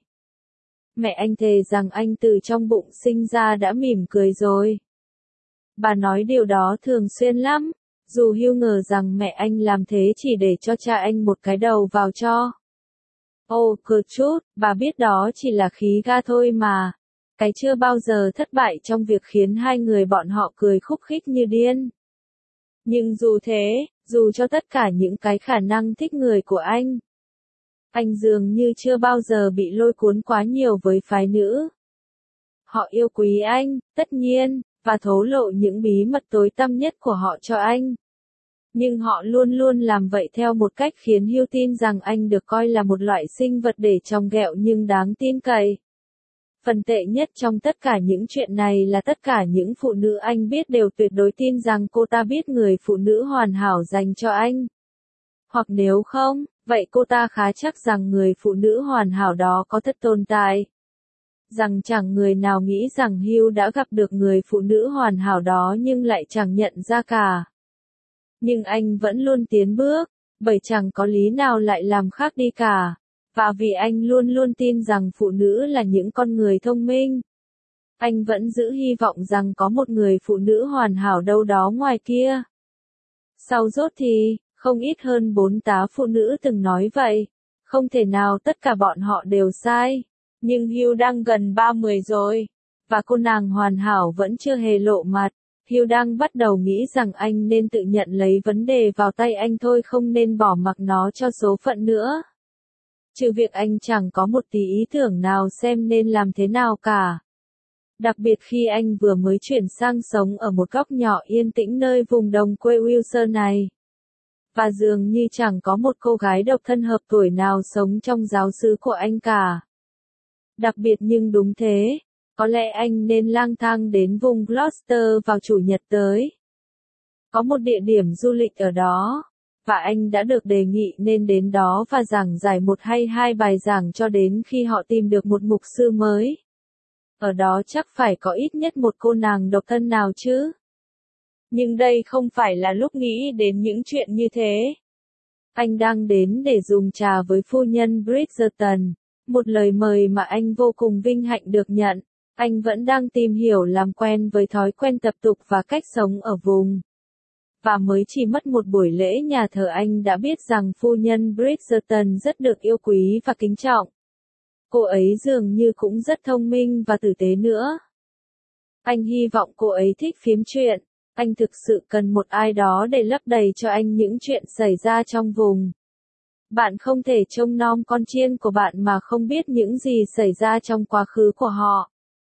Mẹ anh thề rằng anh từ trong bụng sinh ra đã mỉm cười rồi. Bà nói điều đó thường xuyên lắm, dù Hugh ngờ rằng mẹ anh làm thế chỉ để cho cha anh một cái đầu vào cho. Ồ, cơ chút, bà biết đó chỉ là khí ga thôi mà. Cái chưa bao giờ thất bại trong việc khiến hai người bọn họ cười khúc khích như điên. Nhưng dù thế, dù cho tất cả những cái khả năng thích người của anh, anh dường như chưa bao giờ bị lôi cuốn quá nhiều với phái nữ. Họ yêu quý anh, tất nhiên, và thổ lộ những bí mật tối tăm nhất của họ cho anh. Nhưng họ luôn luôn làm vậy theo một cách khiến Hugh tin rằng anh được coi là một loại sinh vật để chòng ghẹo nhưng đáng tin cậy. Phần tệ nhất trong tất cả những chuyện này là tất cả những phụ nữ anh biết đều tuyệt đối tin rằng cô ta biết người phụ nữ hoàn hảo dành cho anh. Hoặc nếu không, vậy cô ta khá chắc rằng người phụ nữ hoàn hảo đó có thật tồn tại. Rằng chẳng người nào nghĩ rằng Hugh đã gặp được người phụ nữ hoàn hảo đó nhưng lại chẳng nhận ra cả. Nhưng anh vẫn luôn tiến bước, bởi chẳng có lý nào lại làm khác đi cả. Và vì anh luôn luôn tin rằng phụ nữ là những con người thông minh. Anh vẫn giữ hy vọng rằng có một người phụ nữ hoàn hảo đâu đó ngoài kia. Sau rốt thì, không ít hơn bốn tá phụ nữ từng nói vậy. Không thể nào tất cả bọn họ đều sai. Nhưng Hugh đang gần ba mươi rồi. Và cô nàng hoàn hảo vẫn chưa hề lộ mặt. Hugh đang bắt đầu nghĩ rằng anh nên tự nhận lấy vấn đề vào tay anh thôi, không nên bỏ mặc nó cho số phận nữa. Trừ việc anh chẳng có một tí ý tưởng nào xem nên làm thế nào cả. Đặc biệt khi anh vừa mới chuyển sang sống ở một góc nhỏ yên tĩnh nơi vùng đồng quê Wiltshire này. Và dường như chẳng có một cô gái độc thân hợp tuổi nào sống trong giáo xứ của anh cả. Đặc biệt nhưng đúng thế, có lẽ anh nên lang thang đến vùng Gloucester vào chủ nhật tới. Có một địa điểm du lịch ở đó. Và anh đã được đề nghị nên đến đó và giảng giải một hay hai bài giảng cho đến khi họ tìm được một mục sư mới. Ở đó chắc phải có ít nhất một cô nàng độc thân nào chứ. Nhưng đây không phải là lúc nghĩ đến những chuyện như thế. Anh đang đến để dùng trà với phu nhân Bridgerton, một lời mời mà anh vô cùng vinh hạnh được nhận. Anh vẫn đang tìm hiểu làm quen với thói quen tập tục và cách sống ở vùng. Và mới chỉ mất một buổi lễ nhà thờ anh đã biết rằng phu nhân Bridgerton rất được yêu quý và kính trọng. Cô ấy dường như cũng rất thông minh và tử tế nữa. Anh hy vọng cô ấy thích phiếm chuyện. Anh thực sự cần một ai đó để lấp đầy cho anh những chuyện xảy ra trong vùng. Bạn không thể trông nom con chiên của bạn mà không biết những gì xảy ra trong quá khứ của họ.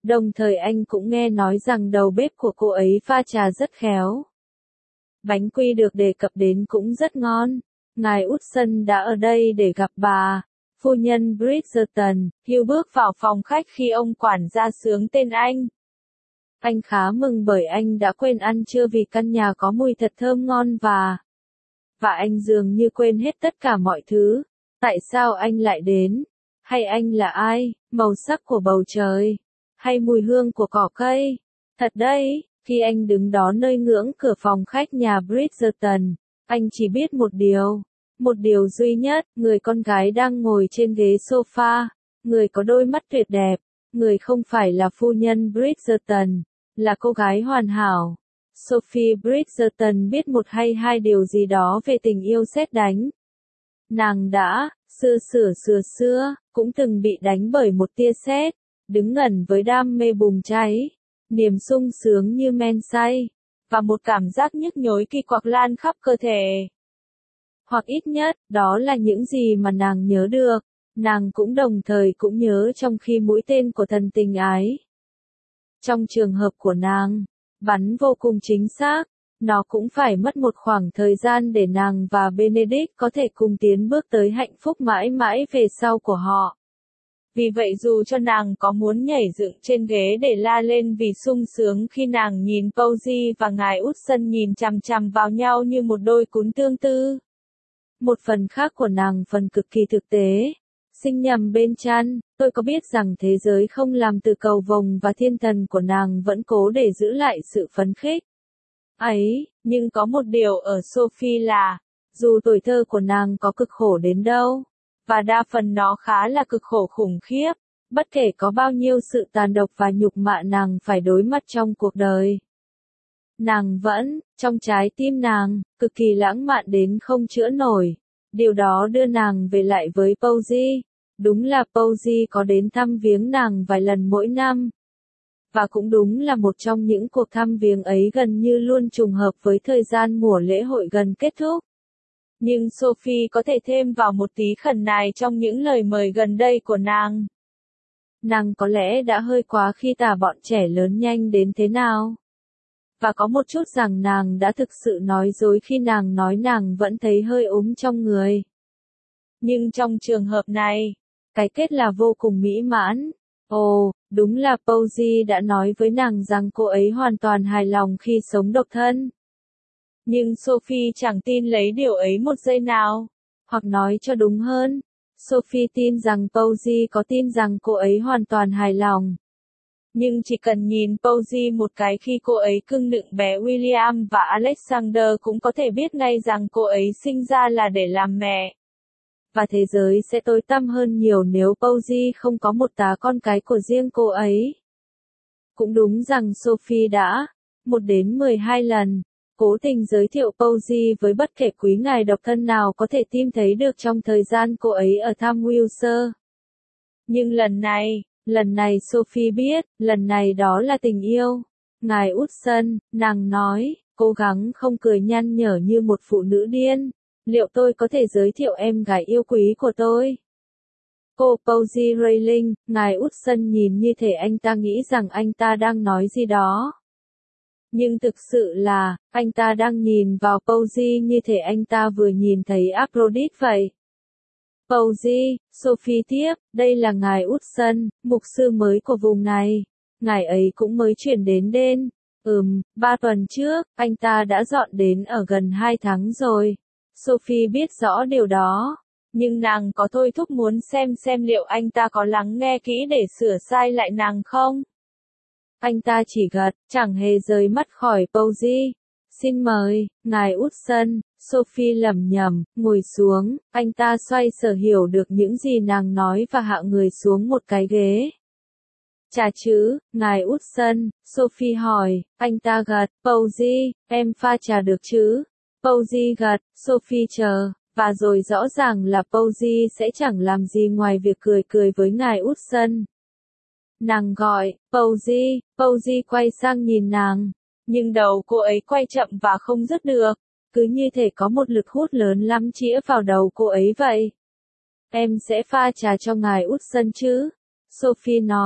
Đồng thời anh cũng nghe nói rằng đầu bếp của cô ấy pha trà rất khéo. Bánh quy được đề cập đến cũng rất ngon. Ngài Hudson đã ở đây để gặp bà, phu nhân Bridgerton. Hugh bước vào phòng khách khi ông quản gia xướng tên anh. Anh khá mừng bởi anh đã quên ăn trưa vì căn nhà có mùi thật thơm ngon và... Và anh dường như quên hết tất cả mọi thứ. Tại sao anh lại đến? Hay anh là ai? Màu sắc của bầu trời? Hay mùi hương của cỏ cây? Thật đấy, khi anh đứng đó nơi ngưỡng cửa phòng khách nhà Bridgerton, anh chỉ biết một điều. Một điều duy nhất, người con gái đang ngồi trên ghế sofa, người có đôi mắt tuyệt đẹp, người không phải là phu nhân Bridgerton, là cô gái hoàn hảo. Sophie Bridgerton biết một hay hai điều gì đó về tình yêu sét đánh. Nàng đã, xưa xửa xưa xưa, cũng từng bị đánh bởi một tia sét, đứng ngẩn với đam mê bùng cháy, niềm sung sướng như men say, và một cảm giác nhức nhối kỳ quặc lan khắp cơ thể. Hoặc ít nhất, đó là những gì mà nàng nhớ được. Nàng cũng đồng thời cũng nhớ trong khi mũi tên của thần tình ái. Trong trường hợp của nàng, bắn vô cùng chính xác, nó cũng phải mất một khoảng thời gian để nàng và Benedict có thể cùng tiến bước tới hạnh phúc mãi mãi về sau của họ. Vì vậy dù cho nàng có muốn nhảy dựng trên ghế để la lên vì sung sướng khi nàng nhìn Posey và ngài Hudson nhìn chằm chằm vào nhau như một đôi cún tương tư. Một phần khác của nàng phần cực kỳ thực tế. Sinh nhầm bên chăn, tôi có biết rằng thế giới không làm từ cầu vồng và thiên thần của nàng vẫn cố để giữ lại sự phấn khích. Ấy, nhưng có một điều ở Sophie là, dù tuổi thơ của nàng có cực khổ đến đâu, và đa phần nó khá là cực khổ khủng khiếp, bất kể có bao nhiêu sự tàn độc và nhục mạ nàng phải đối mặt trong cuộc đời. Nàng vẫn, trong trái tim nàng, cực kỳ lãng mạn đến không chữa nổi. Điều đó đưa nàng về lại với Posey. Đúng là Posey có đến thăm viếng nàng vài lần mỗi năm. Và cũng đúng là một trong những cuộc thăm viếng ấy gần như luôn trùng hợp với thời gian mùa lễ hội gần kết thúc. Nhưng Sophie có thể thêm vào một tí khẩn nài trong những lời mời gần đây của nàng. Nàng có lẽ đã hơi quá khi tả bọn trẻ lớn nhanh đến thế nào. Và có một chút rằng nàng đã thực sự nói dối khi nàng nói nàng vẫn thấy hơi ốm trong người. Nhưng trong trường hợp này, cái kết là vô cùng mỹ mãn. Ồ, đúng là Posey đã nói với nàng rằng cô ấy hoàn toàn hài lòng khi sống độc thân. Nhưng Sophie chẳng tin lấy điều ấy một giây nào. Hoặc nói cho đúng hơn, Sophie tin rằng Posey có tin rằng cô ấy hoàn toàn hài lòng. Nhưng chỉ cần nhìn Posey một cái khi cô ấy cưng nựng bé William và Alexander cũng có thể biết ngay rằng cô ấy sinh ra là để làm mẹ. Và thế giới sẽ tối tăm hơn nhiều nếu Posey không có một tá con cái của riêng cô ấy. Cũng đúng rằng Sophie đã, một đến mười hai lần, cố tình giới thiệu Posey với bất kể quý ngài độc thân nào có thể tìm thấy được trong thời gian cô ấy ở thăm Wiltshire. Nhưng lần này, lần này Sophie biết, lần này đó là tình yêu. Ngài Hudson, nàng nói, cố gắng không cười nhăn nhở như một phụ nữ điên. Liệu tôi có thể giới thiệu em gái yêu quý của tôi? Cô Posey Rayling, ngài Hudson nhìn như thể anh ta nghĩ rằng anh ta đang nói gì đó. Nhưng thực sự là, anh ta đang nhìn vào Posey như thể anh ta vừa nhìn thấy Aphrodite vậy. Posey, Sophie tiếp, đây là ngài Hudson, mục sư mới của vùng này. Ngài ấy cũng mới chuyển đến đên. Ừm, ba tuần trước, anh ta đã dọn đến ở gần hai tháng rồi. Sophie biết rõ điều đó. Nhưng nàng có thôi thúc muốn xem xem liệu anh ta có lắng nghe kỹ để sửa sai lại nàng không? Anh ta chỉ gật, chẳng hề rời mắt khỏi Posey. Xin mời, ngài Hudson, Sophie lẩm nhẩm, ngồi xuống, anh ta xoay sở hiểu được những gì nàng nói và hạ người xuống một cái ghế. Trà chứ, ngài Hudson, Sophie hỏi, anh ta gật, Posey, em pha trà được chứ? Posey gật, Sophie chờ, và rồi rõ ràng là Posey sẽ chẳng làm gì ngoài việc cười cười với ngài Hudson. Nàng gọi, Posey, Posey quay sang nhìn nàng, nhưng đầu cô ấy quay chậm và không dứt được, cứ như thể có một lực hút lớn lắm chĩa vào đầu cô ấy vậy. Em sẽ pha trà cho ngài Hudson chứ? Sophie nói,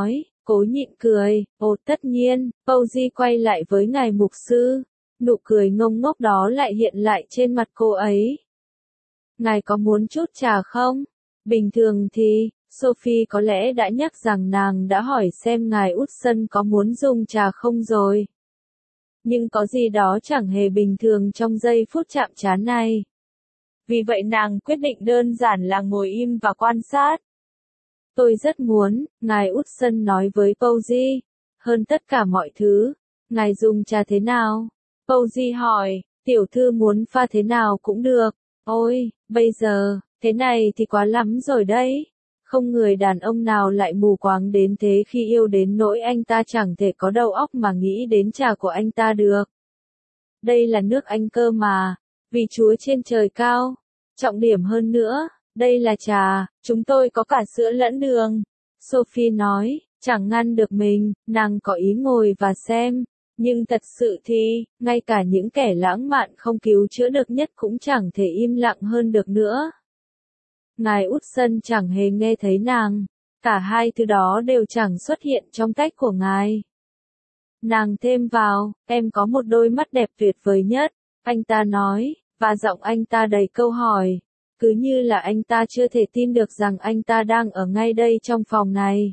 cố nhịn cười, ồ tất nhiên, Posey quay lại với ngài mục sư. Nụ cười ngông ngốc đó lại hiện lại trên mặt cô ấy. Ngài có muốn chút trà không? Bình thường thì, Sophie có lẽ đã nhắc rằng nàng đã hỏi xem ngài Hudson có muốn dùng trà không rồi. Nhưng có gì đó chẳng hề bình thường trong giây phút chạm trán này. Vì vậy nàng quyết định đơn giản là ngồi im và quan sát. Tôi rất muốn, ngài Hudson nói với Posey. Hơn tất cả mọi thứ, ngài dùng trà thế nào? Posey hỏi, tiểu thư muốn pha thế nào cũng được. Ôi, bây giờ, thế này thì quá lắm rồi đấy. Không người đàn ông nào lại mù quáng đến thế khi yêu đến nỗi anh ta chẳng thể có đầu óc mà nghĩ đến trà của anh ta được. Đây là nước Anh cơ mà, vì Chúa trên trời cao. Trọng điểm hơn nữa, đây là trà, chúng tôi có cả sữa lẫn đường. Sophie nói, chẳng ngăn được mình, nàng có ý ngồi và xem. Nhưng thật sự thì, ngay cả những kẻ lãng mạn không cứu chữa được nhất cũng chẳng thể im lặng hơn được nữa. Ngài Hudson chẳng hề nghe thấy nàng. Cả hai thứ đó đều chẳng xuất hiện trong cách của ngài. Nàng thêm vào, em có một đôi mắt đẹp tuyệt vời nhất, anh ta nói, và giọng anh ta đầy câu hỏi. Cứ như là anh ta chưa thể tin được rằng anh ta đang ở ngay đây trong phòng này.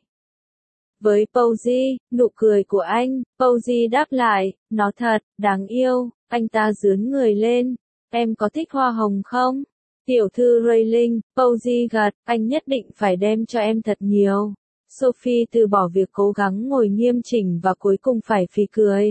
Với Posey, nụ cười của anh, Posey đáp lại, nó thật, đáng yêu, anh ta dướn người lên. Em có thích hoa hồng không? Tiểu thư Rayling, Posey gật, anh nhất định phải đem cho em thật nhiều. Sophie từ bỏ việc cố gắng ngồi nghiêm chỉnh và cuối cùng phải phì cười.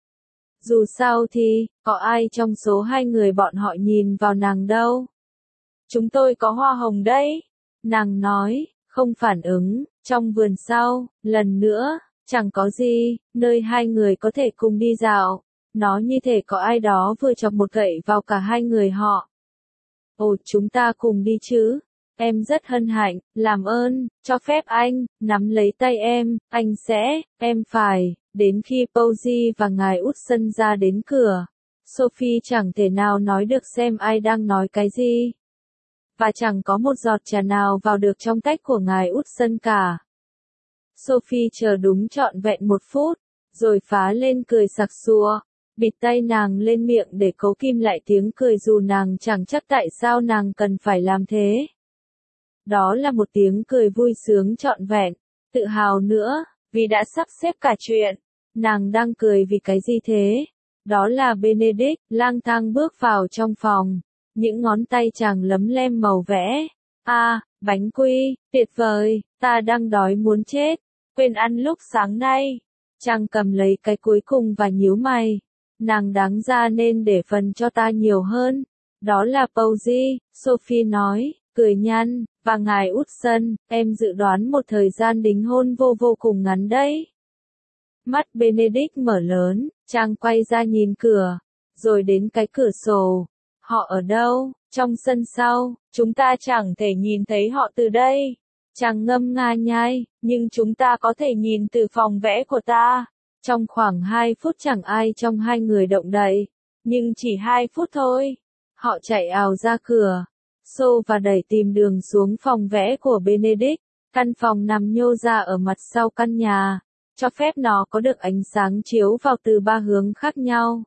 Dù sao thì, có ai trong số hai người bọn họ nhìn vào nàng đâu. Chúng tôi có hoa hồng đấy. Nàng nói, không phản ứng, trong vườn sau, lần nữa, chẳng có gì, nơi hai người có thể cùng đi dạo. Nó như thể có ai đó vừa chọc một gậy vào cả hai người họ. Ồ, chúng ta cùng đi chứ. Em rất hân hạnh, làm ơn, cho phép anh, nắm lấy tay em, anh sẽ, em phải, đến khi Posey và ngài Hudson ra đến cửa. Sophie chẳng thể nào nói được xem ai đang nói cái gì. Và chẳng có một giọt trà nào vào được trong tách của ngài Hudson cả. Sophie chờ đúng trọn vẹn một phút, rồi phá lên cười sặc sụa, bịt tay nàng lên miệng để cố kìm lại tiếng cười dù nàng chẳng chắc tại sao nàng cần phải làm thế. Đó là một tiếng cười vui sướng trọn vẹn, tự hào nữa, vì đã sắp xếp cả chuyện. Nàng đang cười vì cái gì thế? Đó là Benedict, lang thang bước vào trong phòng. Những ngón tay chàng lấm lem màu vẽ. À, bánh quy, tuyệt vời, ta đang đói muốn chết. Quên ăn lúc sáng nay. Chàng cầm lấy cái cuối cùng và nhíu mày. Nàng đáng ra nên để phần cho ta nhiều hơn. Đó là Posey, Sophie nói, cười nhăn, và ngài Hudson, em dự đoán một thời gian đính hôn vô vô cùng ngắn đấy. Mắt Benedict mở lớn, chàng quay ra nhìn cửa, rồi đến cái cửa sổ. Họ ở đâu? Trong sân sau, chúng ta chẳng thể nhìn thấy họ từ đây. Chàng ngâm nga nhai, nhưng chúng ta có thể nhìn từ phòng vẽ của ta. Trong khoảng hai phút chẳng ai trong hai người động đậy. Nhưng chỉ hai phút thôi. Họ chạy ào ra cửa, xô và đẩy tìm đường xuống phòng vẽ của Benedict. Căn phòng nằm nhô ra ở mặt sau căn nhà, cho phép nó có được ánh sáng chiếu vào từ ba hướng khác nhau.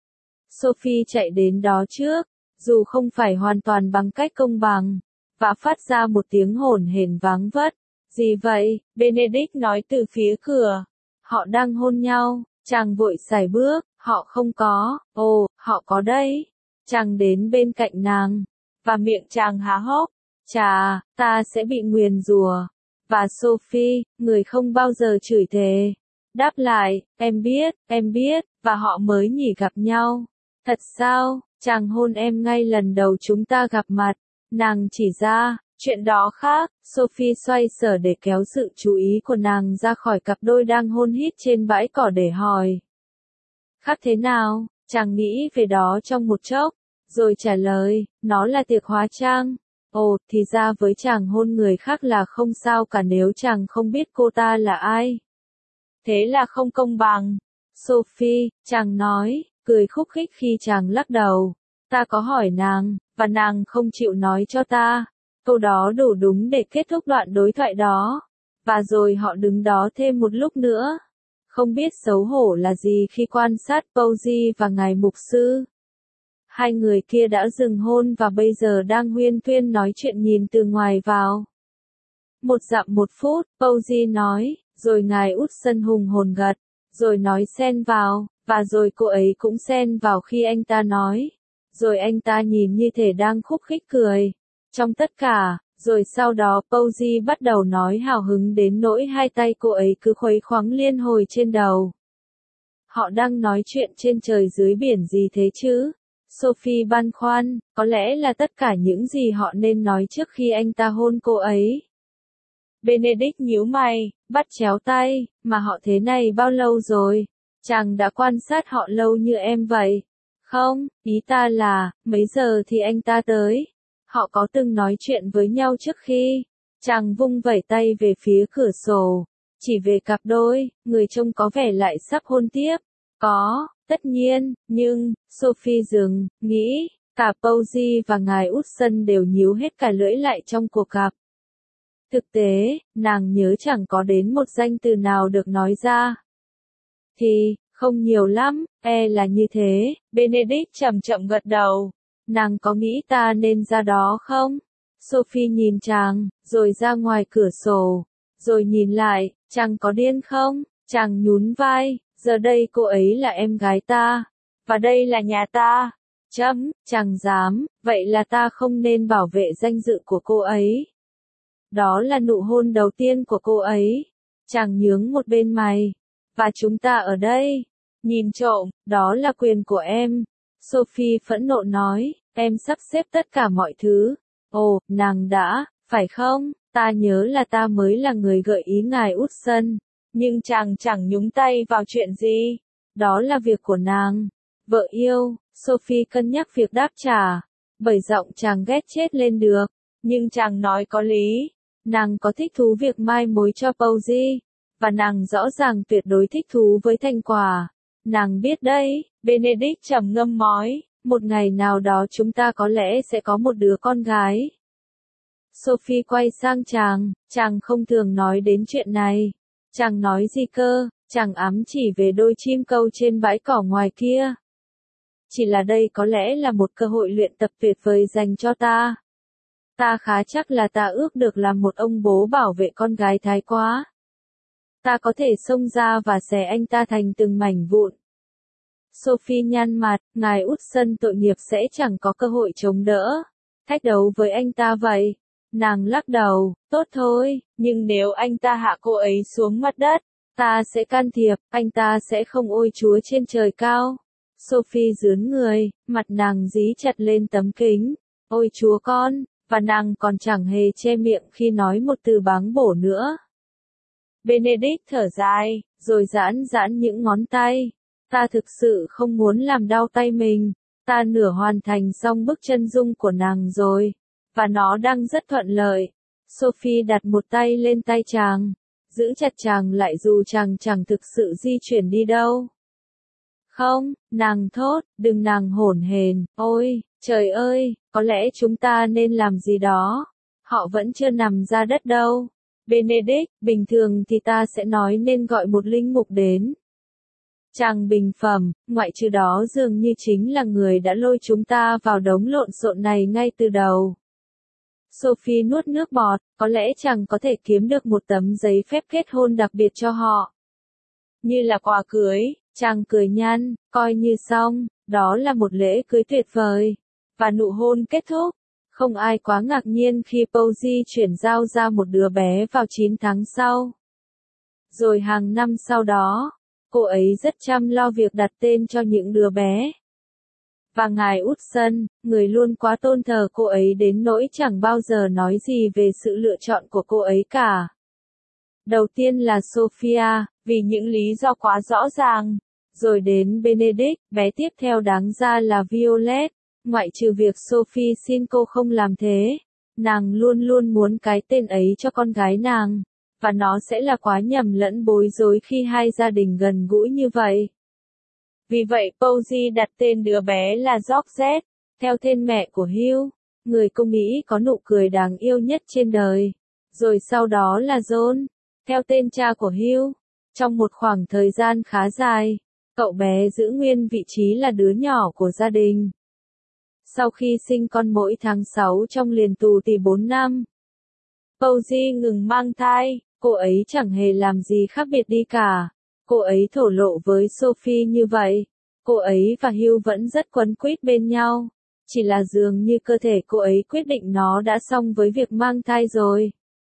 Sophie chạy đến đó trước, dù không phải hoàn toàn bằng cách công bằng, và phát ra một tiếng hổn hển váng vất. Gì vậy? Benedict nói từ phía cửa. Họ đang hôn nhau. Chàng vội sải bước. Họ không có. Ồ, họ có đấy. Chàng đến bên cạnh nàng, và miệng chàng há hốc. Chà, ta sẽ bị nguyền rủa. Và Sophie, người không bao giờ chửi thề, đáp lại, em biết, em biết, và họ mới nhỉ gặp nhau. Thật sao? Chàng hôn em ngay lần đầu chúng ta gặp mặt. Nàng chỉ ra, chuyện đó khác. Sophie xoay sở để kéo sự chú ý của nàng ra khỏi cặp đôi đang hôn hít trên bãi cỏ để hỏi. Khác thế nào? Chàng nghĩ về đó trong một chốc, rồi trả lời, nó là tiệc hóa trang. Ồ, thì ra với chàng hôn người khác là không sao cả nếu chàng không biết cô ta là ai. Thế là không công bằng. Sophie, chàng nói, cười khúc khích khi chàng lắc đầu. Ta có hỏi nàng, và nàng không chịu nói cho ta. Câu đó đủ đúng để kết thúc đoạn đối thoại đó. Và rồi họ đứng đó thêm một lúc nữa. Không biết xấu hổ là gì khi quan sát Posey và ngài mục sư. Hai người kia đã dừng hôn và bây giờ đang huyên thuyên nói chuyện nhìn từ ngoài vào. Một dặm một phút, Posey nói, rồi ngài Hudson hùng hồn gật, rồi nói xen vào, và rồi cô ấy cũng xen vào khi anh ta nói. Rồi anh ta nhìn như thể đang khúc khích cười. Trong tất cả, rồi sau đó Posey bắt đầu nói hào hứng đến nỗi hai tay cô ấy cứ khuấy khoáng liên hồi trên đầu. Họ đang nói chuyện trên trời dưới biển gì thế chứ? Sophie băn khoăn, có lẽ là tất cả những gì họ nên nói trước khi anh ta hôn cô ấy. Benedict nhíu mày, bắt chéo tay, mà họ thế này bao lâu rồi? Chàng đã quan sát họ lâu như em vậy. Không, ý ta là, mấy giờ thì anh ta tới? Họ có từng nói chuyện với nhau trước khi? Chàng vung vẩy tay về phía cửa sổ. Chỉ về cặp đôi, người trông có vẻ lại sắp hôn tiếp. Có, tất nhiên, nhưng, Sophie dừng, nghĩ, cả Posey và ngài Hudson đều nhíu hết cả lưỡi lại trong cuộc gặp. Thực tế, nàng nhớ chẳng có đến một danh từ nào được nói ra. Thì, không nhiều lắm, e là như thế, Benedict chậm chậm gật đầu. Nàng có nghĩ ta nên ra đó không? Sophie nhìn chàng, rồi ra ngoài cửa sổ, rồi nhìn lại, chàng có điên không? Chàng nhún vai, giờ đây cô ấy là em gái ta, và đây là nhà ta. Chấm, chàng dám, vậy là ta không nên bảo vệ danh dự của cô ấy. Đó là nụ hôn đầu tiên của cô ấy. Chàng nhướng một bên mày. Và chúng ta ở đây. Nhìn trộm, đó là quyền của em. Sophie phẫn nộ nói, em sắp xếp tất cả mọi thứ. Ồ, nàng đã, phải không? Ta nhớ là ta mới là người gợi ý ngài Hudson. Nhưng chàng chẳng nhúng tay vào chuyện gì. Đó là việc của nàng. Vợ yêu, Sophie cân nhắc việc đáp trả. Bởi giọng chàng ghét chết lên được. Nhưng chàng nói có lý. Nàng có thích thú việc mai mối cho Posey. Và nàng rõ ràng tuyệt đối thích thú với thành quả. Nàng biết đấy, Benedict trầm ngâm nói, một ngày nào đó chúng ta có lẽ sẽ có một đứa con gái. Sophie quay sang chàng, chàng không thường nói đến chuyện này. Chàng nói gì cơ, chàng ám chỉ về đôi chim câu trên bãi cỏ ngoài kia. Chỉ là đây có lẽ là một cơ hội luyện tập tuyệt vời dành cho ta. Ta khá chắc là ta ước được làm một ông bố bảo vệ con gái thái quá. Ta có thể xông ra và xé anh ta thành từng mảnh vụn. Sophie nhăn mặt, ngài Hudson tội nghiệp sẽ chẳng có cơ hội chống đỡ. Thách đấu với anh ta vậy. Nàng lắc đầu, tốt thôi, nhưng nếu anh ta hạ cô ấy xuống mặt đất, ta sẽ can thiệp, anh ta sẽ không ôi Chúa trên trời cao. Sophie dướn người, mặt nàng dí chặt lên tấm kính. Ôi Chúa con, và nàng còn chẳng hề che miệng khi nói một từ báng bổ nữa. Benedict thở dài, rồi giãn giãn những ngón tay. Ta thực sự không muốn làm đau tay mình. Ta nửa hoàn thành xong bức chân dung của nàng rồi. Và nó đang rất thuận lợi. Sophie đặt một tay lên tay chàng. Giữ chặt chàng lại dù chàng chẳng thực sự di chuyển đi đâu. Không, nàng thốt, đừng nàng hổn hển. Ôi, trời ơi, có lẽ chúng ta nên làm gì đó. Họ vẫn chưa nằm ra đất đâu. Benedict, bình thường thì ta sẽ nói nên gọi một linh mục đến. Chàng bình phẩm, ngoại trừ đó dường như chính là người đã lôi chúng ta vào đống lộn xộn này ngay từ đầu. Sophie nuốt nước bọt, có lẽ chàng có thể kiếm được một tấm giấy phép kết hôn đặc biệt cho họ. Như là quà cưới, chàng cười nhăn, coi như xong, đó là một lễ cưới tuyệt vời. Và nụ hôn kết thúc. Không ai quá ngạc nhiên khi Posey chuyển giao ra một đứa bé vào chín tháng sau. Rồi hàng năm sau đó, cô ấy rất chăm lo việc đặt tên cho những đứa bé. Và ngài Hudson, người luôn quá tôn thờ cô ấy đến nỗi chẳng bao giờ nói gì về sự lựa chọn của cô ấy cả. Đầu tiên là Sophia, vì những lý do quá rõ ràng. Rồi đến Benedict, bé tiếp theo đáng ra là Violet. Ngoại trừ việc Sophie xin cô không làm thế, nàng luôn luôn muốn cái tên ấy cho con gái nàng, và nó sẽ là quá nhầm lẫn bối rối khi hai gia đình gần gũi như vậy. Vì vậy Posey đặt tên đứa bé là Georgette, theo tên mẹ của Hugh, người cô Mỹ có nụ cười đáng yêu nhất trên đời. Rồi sau đó là John, theo tên cha của Hugh. Trong một khoảng thời gian khá dài, cậu bé giữ nguyên vị trí là đứa nhỏ của gia đình. Sau khi sinh con mỗi tháng sáu trong liền tù tì bốn năm, Posey ngừng mang thai, cô ấy chẳng hề làm gì khác biệt đi cả. Cô ấy thổ lộ với Sophie như vậy. Cô ấy và Hugh vẫn rất quấn quýt bên nhau. Chỉ là dường như cơ thể cô ấy quyết định nó đã xong với việc mang thai rồi.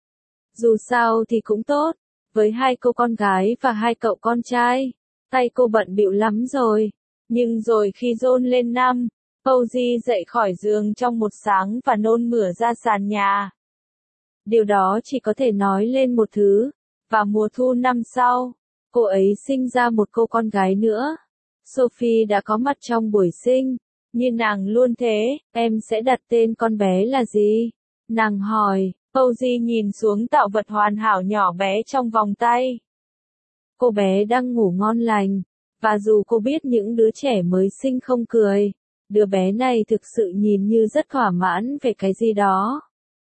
Dù sao thì cũng tốt. Với hai cô con gái và hai cậu con trai, tay cô bận bịu lắm rồi. Nhưng rồi khi John lên năm, Posey dậy khỏi giường trong một sáng và nôn mửa ra sàn nhà. Điều đó chỉ có thể nói lên một thứ. Và mùa thu năm sau, cô ấy sinh ra một cô con gái nữa. Sophie đã có mặt trong buổi sinh. Như nàng luôn thế, em sẽ đặt tên con bé là gì? Nàng hỏi. Posey nhìn xuống tạo vật hoàn hảo nhỏ bé trong vòng tay. Cô bé đang ngủ ngon lành. Và dù cô biết những đứa trẻ mới sinh không cười, đứa bé này thực sự nhìn như rất thỏa mãn về cái gì đó.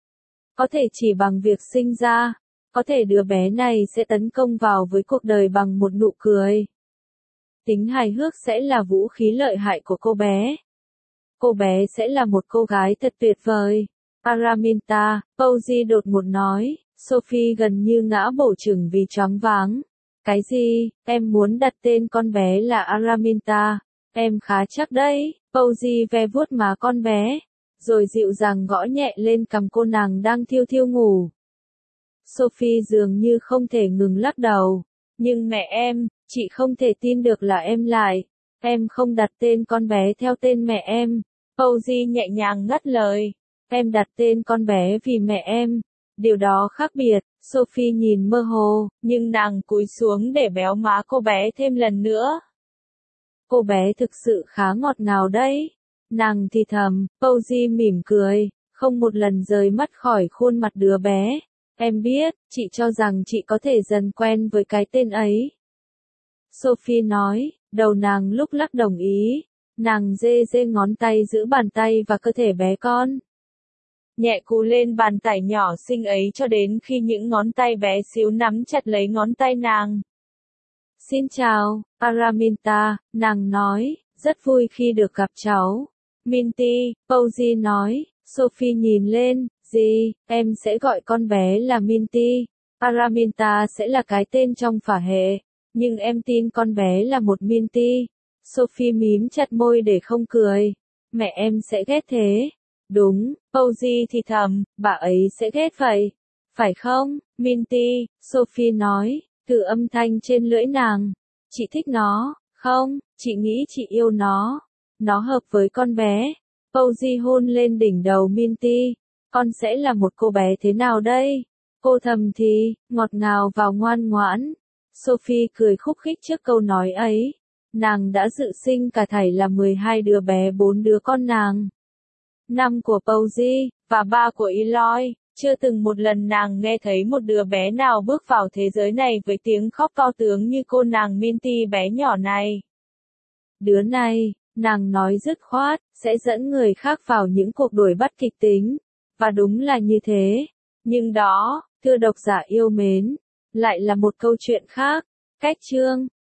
Có thể chỉ bằng việc sinh ra, có thể đứa bé này sẽ tấn công vào với cuộc đời bằng một nụ cười. Tính hài hước sẽ là vũ khí lợi hại của cô bé. Cô bé sẽ là một cô gái thật tuyệt vời. Araminta, Posey đột ngột nói. Sophie gần như ngã bổ chừng vì choáng váng. Cái gì? Em muốn đặt tên con bé là Araminta. Em khá chắc đấy. Posey ve vuốt má con bé, rồi dịu dàng gõ nhẹ lên cằm cô nàng đang thiêu thiêu ngủ. Sophie dường như không thể ngừng lắc đầu. Nhưng mẹ em, chị không thể tin được là em lại. Em không đặt tên con bé theo tên mẹ em. Posey nhẹ nhàng ngắt lời. Em đặt tên con bé vì mẹ em. Điều đó khác biệt. Sophie nhìn mơ hồ, nhưng nàng cúi xuống để béo má cô bé thêm lần nữa. Cô bé thực sự khá ngọt ngào đấy. Nàng thì thầm. Posey mỉm cười, không một lần rời mắt khỏi khuôn mặt đứa bé. Em biết, chị cho rằng chị có thể dần quen với cái tên ấy. Sophie nói, đầu nàng lúc lắc đồng ý. Nàng dê dê ngón tay giữ bàn tay và cơ thể bé con. Nhẹ cú lên bàn tải nhỏ xinh ấy cho đến khi những ngón tay bé xíu nắm chặt lấy ngón tay nàng. Xin chào, Araminta, nàng nói, rất vui khi được gặp cháu. Minty, Posey nói. Sophie nhìn lên, gì, em sẽ gọi con bé là Minty. Araminta sẽ là cái tên trong phả hệ, nhưng em tin con bé là một Minty. Sophie mím chặt môi để không cười. Mẹ em sẽ ghét thế. Đúng, Posey thì thầm, bà ấy sẽ ghét vậy. Phải không, Minty? Sophie nói, thử âm thanh trên lưỡi nàng. Chị thích nó, không, chị nghĩ chị yêu nó. Nó hợp với con bé. Posey hôn lên đỉnh đầu Minty. Con sẽ là một cô bé thế nào đây? Cô thầm thì, ngọt ngào và ngoan ngoãn. Sophie cười khúc khích trước câu nói ấy. Nàng đã dự sinh cả thảy là mười hai đứa bé bốn đứa con nàng. Năm của Posey, và ba của Eloy. Chưa từng một lần nàng nghe thấy một đứa bé nào bước vào thế giới này với tiếng khóc cao tướng như cô nàng Minty bé nhỏ này. Đứa này, nàng nói dứt khoát, sẽ dẫn người khác vào những cuộc đuổi bắt kịch tính. Và đúng là như thế. Nhưng đó, thưa độc giả yêu mến, lại là một câu chuyện khác. Cách chương